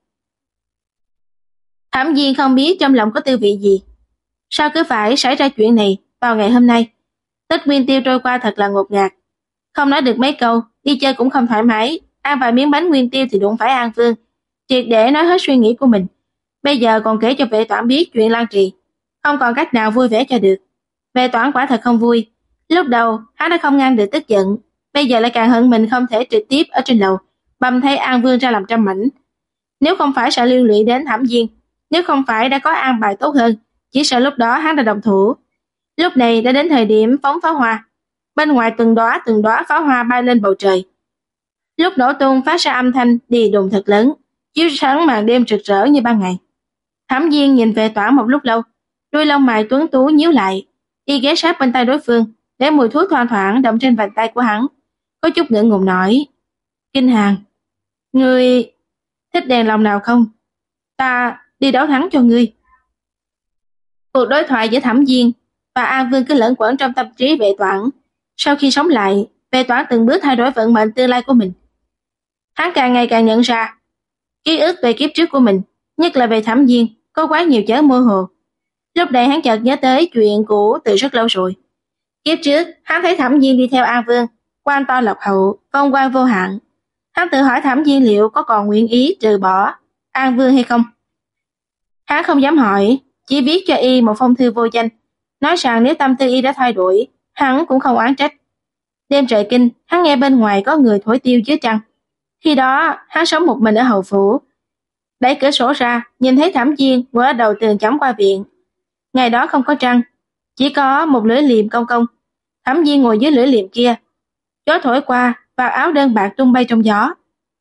Thẩm Diên không biết trong lòng có tư vị gì. Sao cứ phải xảy ra chuyện này vào ngày hôm nay? Tết Nguyên Tiêu trôi qua thật là ngột ngạt. Không nói được mấy câu, đi chơi cũng không thoải mái, ăn vài miếng bánh Nguyên Tiêu thì đụng phải An Vương, triệt để nói hết suy nghĩ của mình. Bây giờ còn kể cho Vệ Toản biết chuyện Lan Trì, không còn cách nào vui vẻ cho được. Vệ Toản quả thật không vui. Lúc đầu hắn đã không ngăn được tức giận, bây giờ lại càng hận mình không thể trực tiếp ở trên lầu bầm thay An Vương ra làm trăm mảnh. Nếu không phải sợ liên lụy đến Thẩm Diên, nếu không phải đã có an bài tốt hơn, chỉ sợ lúc đó hắn đã động thủ. Lúc này đã đến thời điểm phóng pháo hoa. Bên ngoài từng đóa pháo hoa bay lên bầu trời. Lúc nổ tung phát ra âm thanh đì đùng thật lớn, chiếu sáng màn đêm rực rỡ như ban ngày. Thẩm Diên nhìn Vệ Toản một lúc lâu, đuôi lông mày tuấn tú nhíu lại, y ghé sát bên tay đối phương, để mùi thuốc thoang thoảng đậm trên vành tay của hắn, có chút ngượng ngùng nói: Kinh Hàn, ngươi thích đèn lòng nào không? Ta đi đấu thắng cho ngươi. Cuộc đối thoại giữa Thẩm Diên và An Vương cứ lẫn quẩn trong tâm trí Vệ Toản. Sau khi sống lại, Vệ Toản từng bước thay đổi vận mệnh tương lai của mình. Hắn càng ngày càng nhận ra, ký ức về kiếp trước của mình, nhất là về Thẩm Diên, có quá nhiều chớ mơ hồ. Lúc này hắn chợt nhớ tới chuyện cũ từ rất lâu rồi. Kiếp trước, hắn thấy Thẩm Diên đi theo An Vương, quan to lộc hậu, phong quang vô hạn. Hắn tự hỏi Thẩm Diên liệu có còn nguyện ý trừ bỏ An Vương hay không. Hắn không dám hỏi, chỉ viết cho y một phong thư vô danh, nói rằng nếu tâm tư y đã thay đổi, hắn cũng không oán trách. Đêm trời kinh, hắn nghe bên ngoài có người thổi tiêu dưới trăng. Khi đó, hắn sống một mình ở hậu phủ. Đẩy cửa sổ ra, nhìn thấy Thẩm Diên ngồi ở đầu tường chóng qua viện. Ngày đó không có trăng, chỉ có một lưỡi liềm cong cong. Thẩm Diên ngồi dưới lưỡi liềm kia, gió thổi qua, vào áo đơn bạc tung bay trong gió.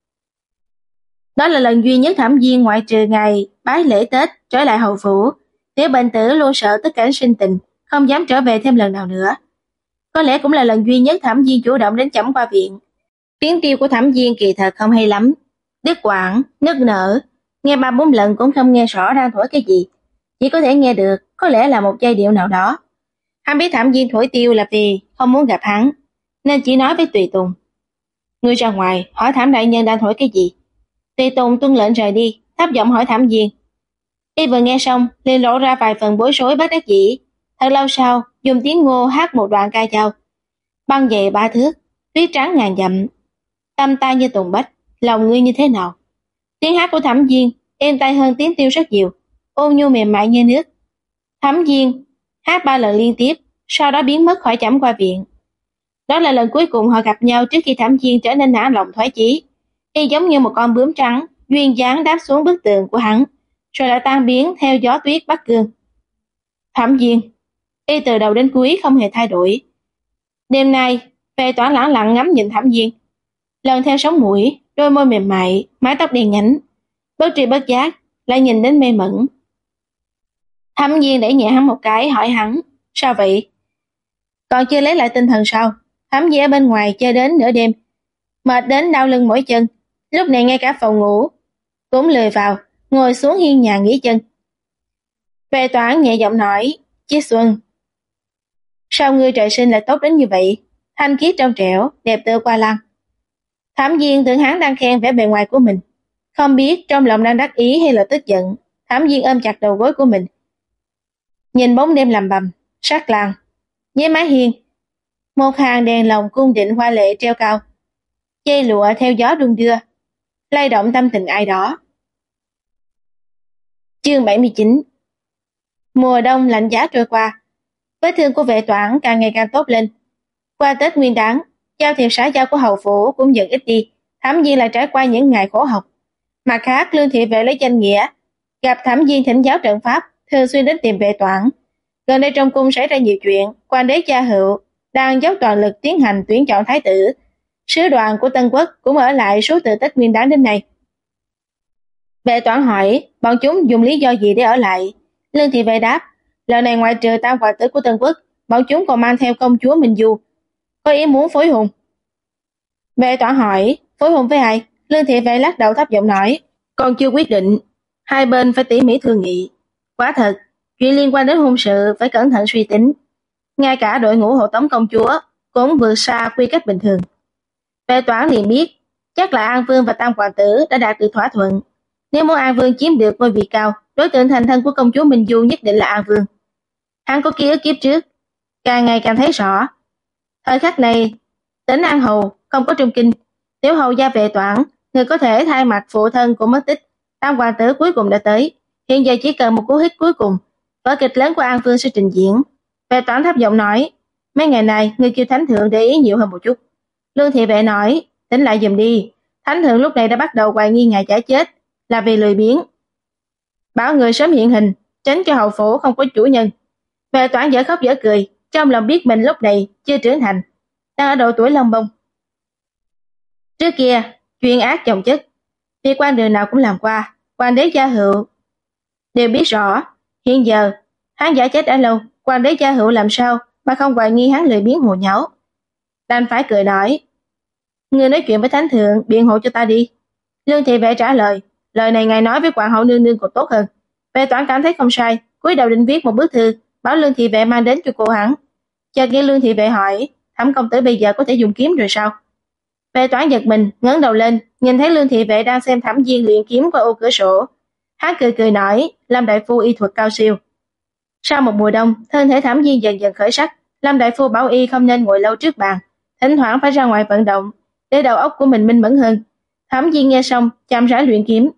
Đó là lần duy nhất Thẩm Diên ngoại trừ ngày bái lễ Tết trở lại hậu phủ. Tiểu bệnh tử luôn sợ tất cả sinh tình, không dám trở về thêm lần nào nữa. Có lẽ cũng là lần duy nhất Thẩm Diên chủ động đến chẩm qua viện. Tiếng tiêu của Thẩm Diên kỳ thật không hay lắm, đứt quãng, nức nở, nghe 3-4 lần cũng không nghe rõ đang thổi cái gì, chỉ có thể nghe được có lẽ là một giai điệu nào đó. Hắn biết Thẩm Diên thổi tiêu là vì không muốn gặp hắn, nên chỉ nói với Tùy Tùng: Ngươi ra ngoài hỏi Thẩm đại nhân đang thổi cái gì. Tùy Tùng tuân lệnh rời đi, thấp giọng hỏi Thẩm Diên. Y vừa nghe xong liền lộ ra vài phần bối rối bất đắc dĩ. Thật lâu sau dùng tiếng Ngô hát một đoạn ca dao: Băng dày 3 thước, tuyết trắng ngàn dặm, tâm ta như tùng bách, lòng ngươi như thế nào. Tiếng hát của Thẩm Diên êm tai hơn tiếng tiêu rất nhiều, ôn nhu mềm mại như nước. Thẩm Diên hát 3 lần liên tiếp, sau đó biến mất khỏi chẩm qua viện. Đó là lần cuối cùng họ gặp nhau trước khi Thẩm Diên trở nên nản lòng thoái chí. Y giống như một con bướm trắng duyên dáng đáp xuống bức tường của hắn, rồi lại tan biến theo gió tuyết Bắc Cương. Thẩm Diên, y từ đầu đến cuối không hề thay đổi. Đêm nay, Vệ Toản lẳng lặng ngắm nhìn Thẩm Diên, lần theo sống mũi, đôi môi mềm mại, mái tóc đen nhánh, bất tri bất giác lại nhìn đến mê mẩn. Thẩm Diên đẩy nhẹ hắn một cái, hỏi hắn: Sao vậy? Còn chưa lấy lại tinh thần sao? Thẩm Diên ở bên ngoài chơi đến nửa đêm, mệt đến đau lưng mỏi chân, lúc này ngay cả phòng ngủ cũng lười vào, ngồi xuống hiên nhà nghỉ chân. Vệ toán nhẹ giọng nói, Chiết Xuân, sao ngươi trời sinh lại tốt đến như vậy, thanh khiết trong trẻo, đẹp tựa qua lăng. Thẩm Viên tưởng hắn đang khen vẻ bề ngoài của mình, không biết trong lòng đang đắc ý hay là tức giận. Thẩm Viên ôm chặt đầu gối của mình, nhìn bóng đêm lầm bầm, sắc làng. Dưới mái hiên, một hàng đèn lồng cung định hoa lệ treo cao, dây lụa theo gió đung đưa, lay động tâm tình ai đó. Chương 79. Mùa đông lạnh giá trôi qua, vết thương của Vệ Toản càng ngày càng tốt lên. Qua Tết Nguyên Đán, giao thiệp xã giao của hầu phủ cũng dần ít đi, Thẩm Viên lại trải qua những ngày khổ học. Mặt khác, Lương Thị Vệ lấy danh nghĩa gặp Thẩm Viên thỉnh giáo trận pháp, thường xuyên đến tìm Vệ Toản. Gần đây trong cung xảy ra nhiều chuyện, Hoàng đế Cha Hựu đang dốc toàn lực tiến hành tuyển chọn thái tử. Sứ đoàn của Tân Quốc cũng ở lại suốt từ Tết Nguyên Đán đến nay. Vệ Toản hỏi bọn chúng dùng lý do gì để ở lại. Lương Thị Vệ đáp, lần này ngoại trừ tam hoàng tử của Tân Quốc, bọn chúng còn mang theo công chúa Minh Du, có ý muốn phối hôn. Vệ Toản hỏi, phối hôn với ai? Lương Thị Vệ lắc đầu thấp giọng nói, còn chưa quyết định, hai bên phải tỉ mỉ thương nghị. Quả thật, chuyện liên quan đến hôn sự phải cẩn thận suy tính. Ngay cả đội ngũ hộ tống công chúa cũng vượt xa quy cách bình thường. Vệ Toản liền biết, chắc là An Vương và tam hoàng tử đã đạt được thỏa thuận. Nếu muốn An Vương chiếm được ngôi vị cao, đối tượng thành thân của công chúa Minh Du nhất định là An Vương. Hắn có ký ức kiếp trước, càng ngày càng thấy rõ. Thời khắc này, tỉnh An Hầu không có trung kinh, tiểu hầu gia Vệ Toản, người có thể thay mặt phụ thân của mất tích, tam hoàng tử cuối cùng đã tới. Hiện giờ chỉ cần một cú hích cuối cùng, vở kịch lớn của An Vương sẽ trình diễn. Vệ Toản thấp giọng nói, mấy ngày này người kêu thánh thượng để ý nhiều hơn một chút. Lương Thị Vệ nói, tỉnh lại giùm đi, thánh thượng lúc này đã bắt đầu hoài nghi ngài giả chết là vì lười biếng. Bảo người sớm hiện hình, tránh cho hầu phủ không có chủ nhân. Vệ Toản dở khóc dở cười, trong lòng biết mình lúc này chưa trưởng thành, đang ở độ tuổi lông bông. Trước kia, chuyện ác chồng chất, việc quan đường nào cũng làm qua, Hoàng đế Cha Hựu đều biết rõ. Hiện giờ, hắn giả chết đã lâu, Hoàng đế Cha Hựu làm sao mà không hoài nghi hắn lười biếng hồ nháo. Đành phải cười nói, ngươi nói chuyện với thánh thượng biện hộ cho ta đi. Lương Thị Vệ trả lời, lời này ngài nói với hoàng hậu nương nương còn tốt hơn. Vệ Toản cảm thấy không sai, cúi đầu định viết một bức thư bảo Lương Thị Vệ mang đến cho cô hắn. Chợt nghe Lương Thị Vệ hỏi, Thẩm công tử bây giờ có thể dùng kiếm rồi sao? Vệ Toản giật mình, ngẩng đầu lên, nhìn thấy Lương Thị Vệ đang xem Thẩm Viên luyện kiếm qua ô cửa sổ. Hắn cười cười nói, Lâm đại phu y thuật cao siêu. Sau một mùa đông, thân thể Thẩm Viên dần dần khởi sắc. Lâm đại phu bảo y không nên ngồi lâu trước bàn, thỉnh thoảng phải ra ngoài vận động để đầu óc của mình minh mẫn hơn. Thẩm Viên nghe xong, chậm rãi luyện kiếm.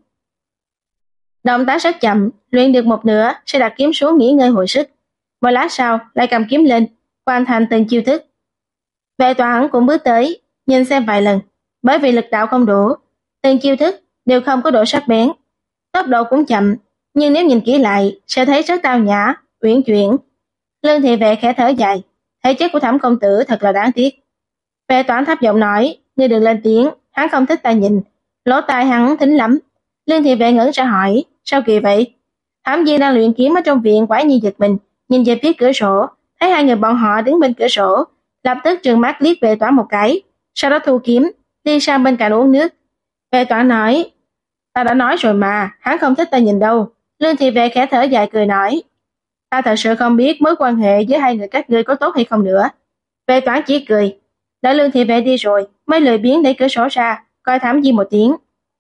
Động tác rất chậm, luyện được một nửa sẽ đặt kiếm xuống nghỉ ngơi hồi sức. Một lát sau lại cầm kiếm lên, hoàn thành từng chiêu thức. Vệ Toản cũng bước tới, nhìn xem vài lần, bởi vì lực đạo không đủ, từng chiêu thức đều không có độ sắc bén, tốc độ cũng chậm, nhưng nếu nhìn kỹ lại sẽ thấy rất tao nhã, uyển chuyển. Lương Thị Vệ khẽ thở dài, thể chất của Thẩm công tử thật là đáng tiếc. Vệ Toản thấp giọng nói, ngươi đừng lên tiếng, hắn không thích ta nhìn, lỗ tai hắn thính lắm. Lương Thị Vệ ngẩn ra hỏi, sao kỳ vậy? Thẩm Viên đang luyện kiếm ở trong viện quả nhiên giật mình, nhìn về phía cửa sổ, thấy hai người bọn họ đứng bên cửa sổ, lập tức trừng mắt liếc Vệ Toản một cái, sau đó thu kiếm, đi sang bên cạnh uống nước. Vệ Toản nói, ta đã nói rồi mà, hắn không thích ta nhìn đâu. Lương Thị Vệ khẽ thở dài cười nói, ta thật sự không biết mối quan hệ với hai người các ngươi có tốt hay không nữa. Vệ Toản chỉ cười, đợi Lương Thị Vệ đi rồi, mới lười biếng đẩy cửa sổ ra, coi Thẩm Viên một tiếng.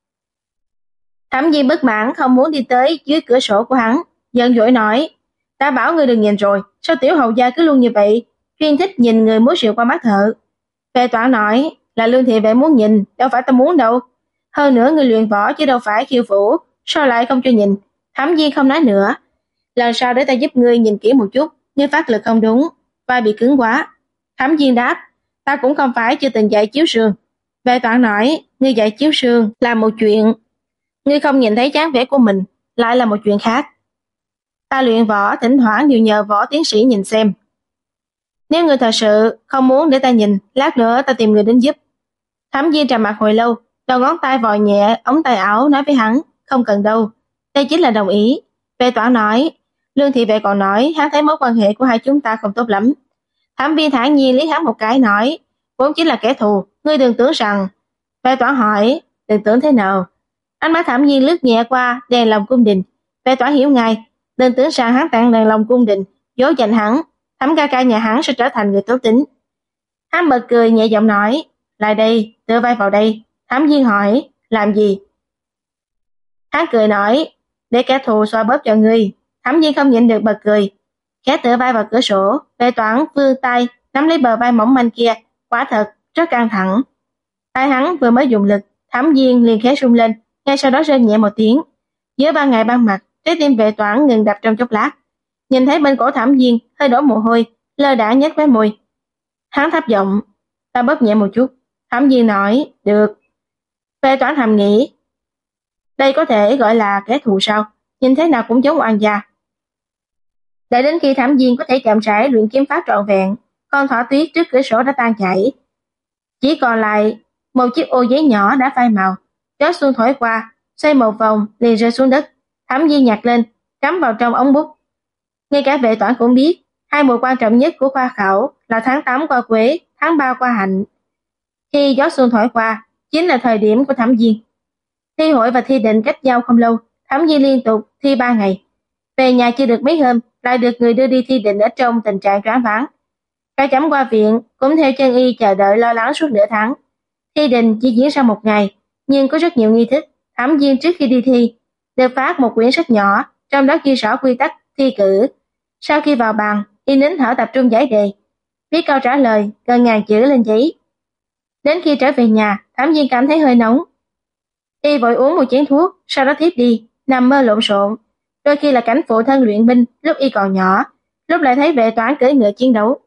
Thẩm Viên bất mãn không muốn đi tới dưới cửa sổ của hắn, giận dỗi nói, ta bảo ngươi đừng nhìn rồi, sao tiểu hầu gia cứ luôn như vậy, chuyên thích nhìn người múa rượu qua mắt thợ. Vệ Toản nói, là Lương Thị Vệ muốn nhìn, đâu phải ta muốn đâu. Hơn nữa ngươi luyện võ chứ đâu phải khiêu vũ, sao lại không cho nhìn. Thẩm Viên không nói nữa, lần sau để ta giúp ngươi nhìn kỹ một chút, ngươi phát lực không đúng, vai bị cứng quá. Thẩm Viên đáp, ta cũng không phải chưa từng dạy chiếu sườn. Vệ Toản nói, ngươi dạy chiếu sườn là một chuyện, ngươi không nhìn thấy dáng vẻ của mình lại là một chuyện khác. Ta luyện võ thỉnh thoảng đều nhờ võ tiến sĩ nhìn xem. Nếu ngươi thật sự không muốn để ta nhìn, lát nữa ta tìm người đến giúp. Thẩm Viên trầm mặc hồi lâu, đầu ngón tay vò nhẹ ống tay áo nói với hắn, không cần đâu, đây chính là đồng ý. Vệ Toản nói, Lương Thị Vệ còn nói hắn thấy mối quan hệ của hai chúng ta không tốt lắm. Thẩm Viên thản nhiên liếc hắn một cái nói, vốn chính là kẻ thù, ngươi đừng tưởng rằng. Vệ Toản hỏi, đừng tưởng thế nào? Ánh mắt Thẩm Viên lướt nhẹ qua đèn lồng cung đình. Vệ Toản hiểu ngay, đừng tưởng rằng hắn tặng đèn lồng cung đình, dỗ dành hắn, Thẩm ca ca nhà hắn sẽ trở thành người tốt tính. Hắn bật cười nhẹ giọng nói, lại đây, tựa vai vào đây. Thẩm Viên hỏi, làm gì? Hắn cười nói, để kẻ thù xoa bóp cho ngươi. Thẩm Viên không nhịn được bật cười, khẽ tựa vai vào cửa sổ. Vệ Toản vươn tay nắm lấy bờ vai mỏng manh kia, quả thật rất căng thẳng. Tay hắn vừa mới dùng lực, Thẩm Viên liền khẽ rung lên, ngay sau đó rên nhẹ một tiếng. Giữa ban ngày ban mặt, trái tim Vệ Toản ngừng đập trong chốc lát. Nhìn thấy bên cổ Thẩm Viên hơi đổ mồ hôi, lơ đãng nhếch khóe môi. Hắn thấp giọng, ta bóp nhẹ một chút. Thẩm Viên nói, được. Vệ Toản thầm nghĩ, đây có thể gọi là kẻ thù sao? Nhìn thế nào cũng giống oan gia. Đợi đến khi Thẩm Viên có thể chậm rãi luyện kiếm pháp trọn vẹn, con thỏ tuyết trước cửa sổ đã tan chảy. Chỉ còn lại một chiếc ô giấy nhỏ đã phai màu. Gió xuân thổi qua, xoay một vòng liền rơi xuống đất. Thẩm Viên nhặt lên, cắm vào trong ống bút. Ngay cả Vệ Toản cũng biết, hai mùa quan trọng nhất của khoa khảo là tháng 8 qua quế, tháng 3 qua hạnh. Khi gió xuân thổi qua, chính là thời điểm của Thẩm Viên. Thi hội và thi định cách nhau không lâu, Thẩm Viên liên tục thi 3 ngày. Về nhà chưa được mấy hôm, lại được người đưa đi thi định ở trong tình trạng choáng váng. Cả chấm qua viện cũng theo chân y chờ đợi lo lắng suốt nửa tháng. Thi định chỉ diễn ra một ngày, nhưng có rất nhiều nghi thức. Thẩm Viên trước khi đi thi được phát một quyển sách nhỏ, trong đó ghi rõ quy tắc thi cử. Sau khi vào bàn, y nín thở tập trung giải đề, viết câu trả lời gần ngàn chữ lên giấy. Đến khi trở về nhà, Thẩm Viên cảm thấy hơi nóng. Y vội uống một chén thuốc, sau đó thiếp đi, nằm mơ lộn xộn. Đôi khi là cảnh phụ thân luyện binh lúc y còn nhỏ, lúc lại thấy Vệ Toản cưỡi ngựa chiến đấu.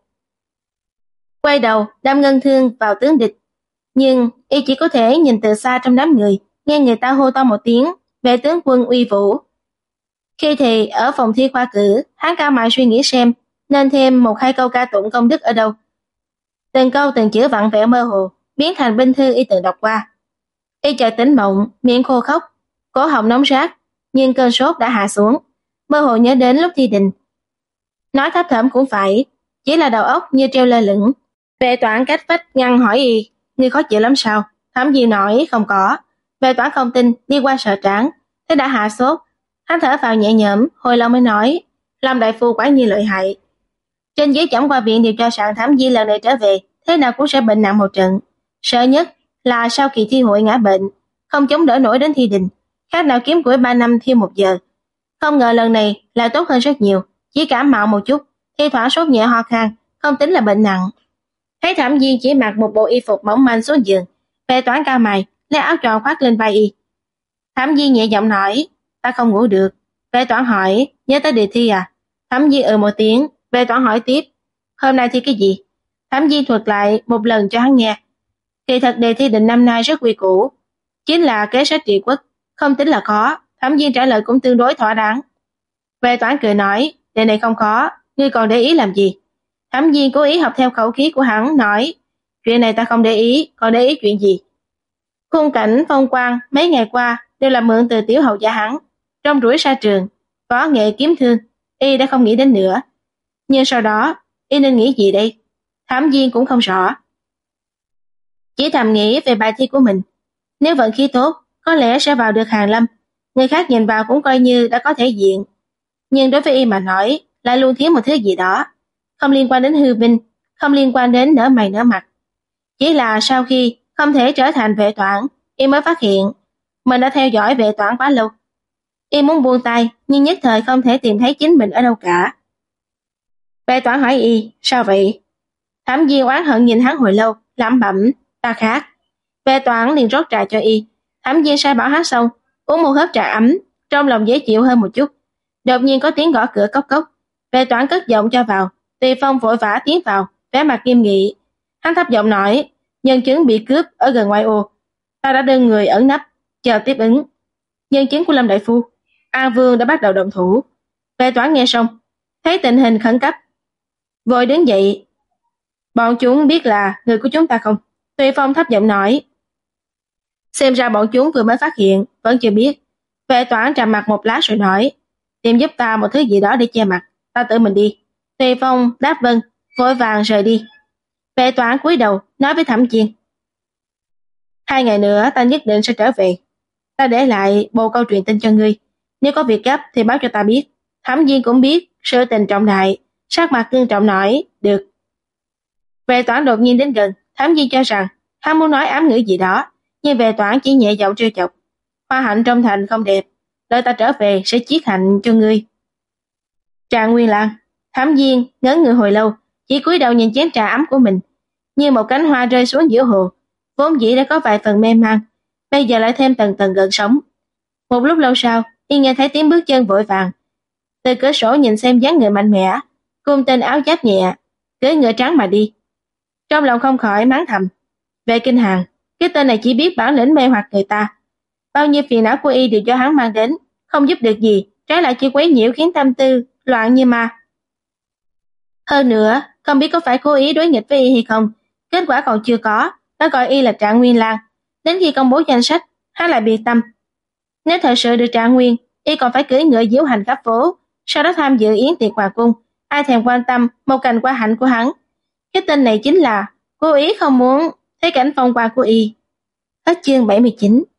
Quay đầu, đâm ngân thương vào tướng địch. Nhưng y chỉ có thể nhìn từ xa trong đám người, nghe người ta hô to một tiếng, Vệ tướng quân uy vũ. Khi thì ở phòng thi khoa cử, hắn cao mày suy nghĩ xem nên thêm một hai câu ca tụng công đức ở đâu. Từng câu từng chữ vặn vẹo mơ hồ, biến thành binh thư y từng đọc qua. Y chợt tỉnh mộng, miệng khô khốc, cổ họng nóng rát, nhưng cơn sốt đã hạ xuống, mơ hồ nhớ đến lúc thi định. Nói thấp thỏm cũng phải, chỉ là đầu óc như treo lơ lửng. Vệ Toản cách vách ngăn hỏi y, ngươi khó chịu lắm sao? Thẩm Viên nói không có. Vệ Toản không tin, đi qua sợ trán, thế đã hạ sốt. Hắn thở vào nhẹ nhõm, hồi lâu mới nói, Lâm đại phu quả nhiên lợi hại. Trên giấy chẩm qua viện đều cho rằng Thẩm Viên lần này trở về, thế nào cũng sẽ bệnh nặng một trận. Sợ nhất là sau kỳ thi hội ngã bệnh, không chống đỡ nổi đến thi định, khác nào kiếm củi 3 năm thiêu 1 giờ. Không ngờ lần này lại tốt hơn rất nhiều, chỉ cảm mạo một chút, thi thoảng sốt nhẹ ho khan, không tính là bệnh nặng. Thấy Thẩm Viên chỉ mặc một bộ y phục mỏng manh xuống giường, Vệ Toản cao mày, lấy áo tròn khoác lên vai y. Thẩm Viên nhẹ giọng nói, ta không ngủ được. Vệ Toản hỏi, nhớ tới đề thi à? Thẩm Viên một tiếng. Vệ Toản hỏi tiếp, hôm nay thi cái gì? Thẩm Viên thuật lại một lần cho hắn nghe. Kỳ thật đề thi định năm nay rất quy củ, chính là kế sách trị quốc, không tính là khó. Thẩm Viên trả lời cũng tương đối thỏa đáng. Vệ Toản cười nói, đề này không khó, ngươi còn để ý làm gì? Thẩm Viên cố ý học theo khẩu khí của hắn, nói, chuyện này ta không để ý, còn để ý chuyện gì? Khung cảnh phong quang mấy ngày qua đều là mượn từ tiểu hầu gia hắn. Trong rủi sa trường, có nghệ kiếm thương, y đã không nghĩ đến nữa. Nhưng sau đó, y nên nghĩ gì đây? Thẩm Viên cũng không rõ. Chỉ thầm nghĩ về bài thi của mình. Nếu vận khí tốt, có lẽ sẽ vào được Hàn Lâm. Người khác nhìn vào cũng coi như đã có thể diện. Nhưng đối với y mà nói, lại luôn thiếu một thứ gì đó. Không liên quan đến hư vinh, không liên quan đến nở mày nở mặt. Chỉ là sau khi không thể trở thành Vệ Toản, y mới phát hiện mình đã theo dõi Vệ Toản quá lâu. Y muốn buông tay, nhưng nhất thời không thể tìm thấy chính mình ở đâu cả. Vệ Toản hỏi y, sao vậy? Thẩm Viên oán hận nhìn hắn hồi lâu, lẩm bẩm, ta khát. Vệ Toản liền rót trà cho y. Thẩm Viên sai bảo hắn xong, uống một hớp trà ấm, trong lòng dễ chịu hơn một chút. Đột nhiên có tiếng gõ cửa cốc cốc. Vệ Toản cất giọng cho vào. Tùy Phong vội vã tiến vào, vẻ mặt nghiêm nghị. Hắn thấp giọng nói, nhân chứng bị cướp ở gần ngoại ô, ta đã đưa người ẩn nấp, chờ tiếp ứng. Nhân chứng của Lâm đại phu, An Vương đã bắt đầu động thủ. Vệ Toản nghe xong, thấy tình hình khẩn cấp, vội đứng dậy. Bọn chúng biết là người của chúng ta không? Tùy Phong thấp giọng nói. Xem ra bọn chúng vừa mới phát hiện, vẫn chưa biết. Vệ Toản trầm mặt một lát rồi nói, tìm giúp ta một thứ gì đó để che mặt, ta tự mình đi. Tùy Phong đáp vâng, vội vàng rời đi. Vệ Toản cúi đầu nói với Thẩm Viên, 2 ngày nữa ta nhất định sẽ trở về. Ta để lại bộ câu truyền tin cho ngươi. Nếu có việc gấp thì báo cho ta biết. Thẩm Viên cũng biết sự tình trọng đại, sắc mặt nghiêm trọng nói, được. Vệ Toản đột nhiên đến gần, Thẩm Viên cho rằng hắn muốn nói ám ngữ gì đó, nhưng Vệ Toản chỉ nhẹ giọng trêu chọc. Hoa hạnh trong thành không đẹp, đợi ta trở về sẽ chiết hạnh cho ngươi. Trà Nguyên Lan. Thẩm Viên ngấn người hồi lâu, chỉ cúi đầu nhìn chén trà ấm của mình, như một cánh hoa rơi xuống giữa hồ, vốn dĩ đã có vài phần mê man, bây giờ lại thêm tầng tầng gợn sóng. Một lúc lâu sau, y nghe thấy tiếng bước chân vội vàng. Từ cửa sổ nhìn xem dáng người mạnh mẽ, cung tên áo giáp nhẹ, cưỡi ngựa trắng mà đi. Trong lòng không khỏi mắng thầm, Vệ Kinh Hàn, cái tên này chỉ biết bản lĩnh mê hoặc người ta. Bao nhiêu phiền não của y đều do hắn mang đến, không giúp được gì, trái lại chỉ quấy nhiễu khiến tâm tư loạn như ma. Hơn nữa, không biết có phải cố ý đối nghịch với y hay không, kết quả còn chưa có, đã gọi y là Trạng Nguyên Lan. Đến khi công bố danh sách, hắn lại biệt tâm. Nếu thật sự được Trạng Nguyên, y còn phải cưỡi ngựa diễu hành khắp phố, sau đó tham dự yến tiệc hoàng cung, ai thèm quan tâm một cành hoa hạnh của hắn. Cái tên này chính là cố ý không muốn thấy cảnh phong quang của y. Hết chương 79.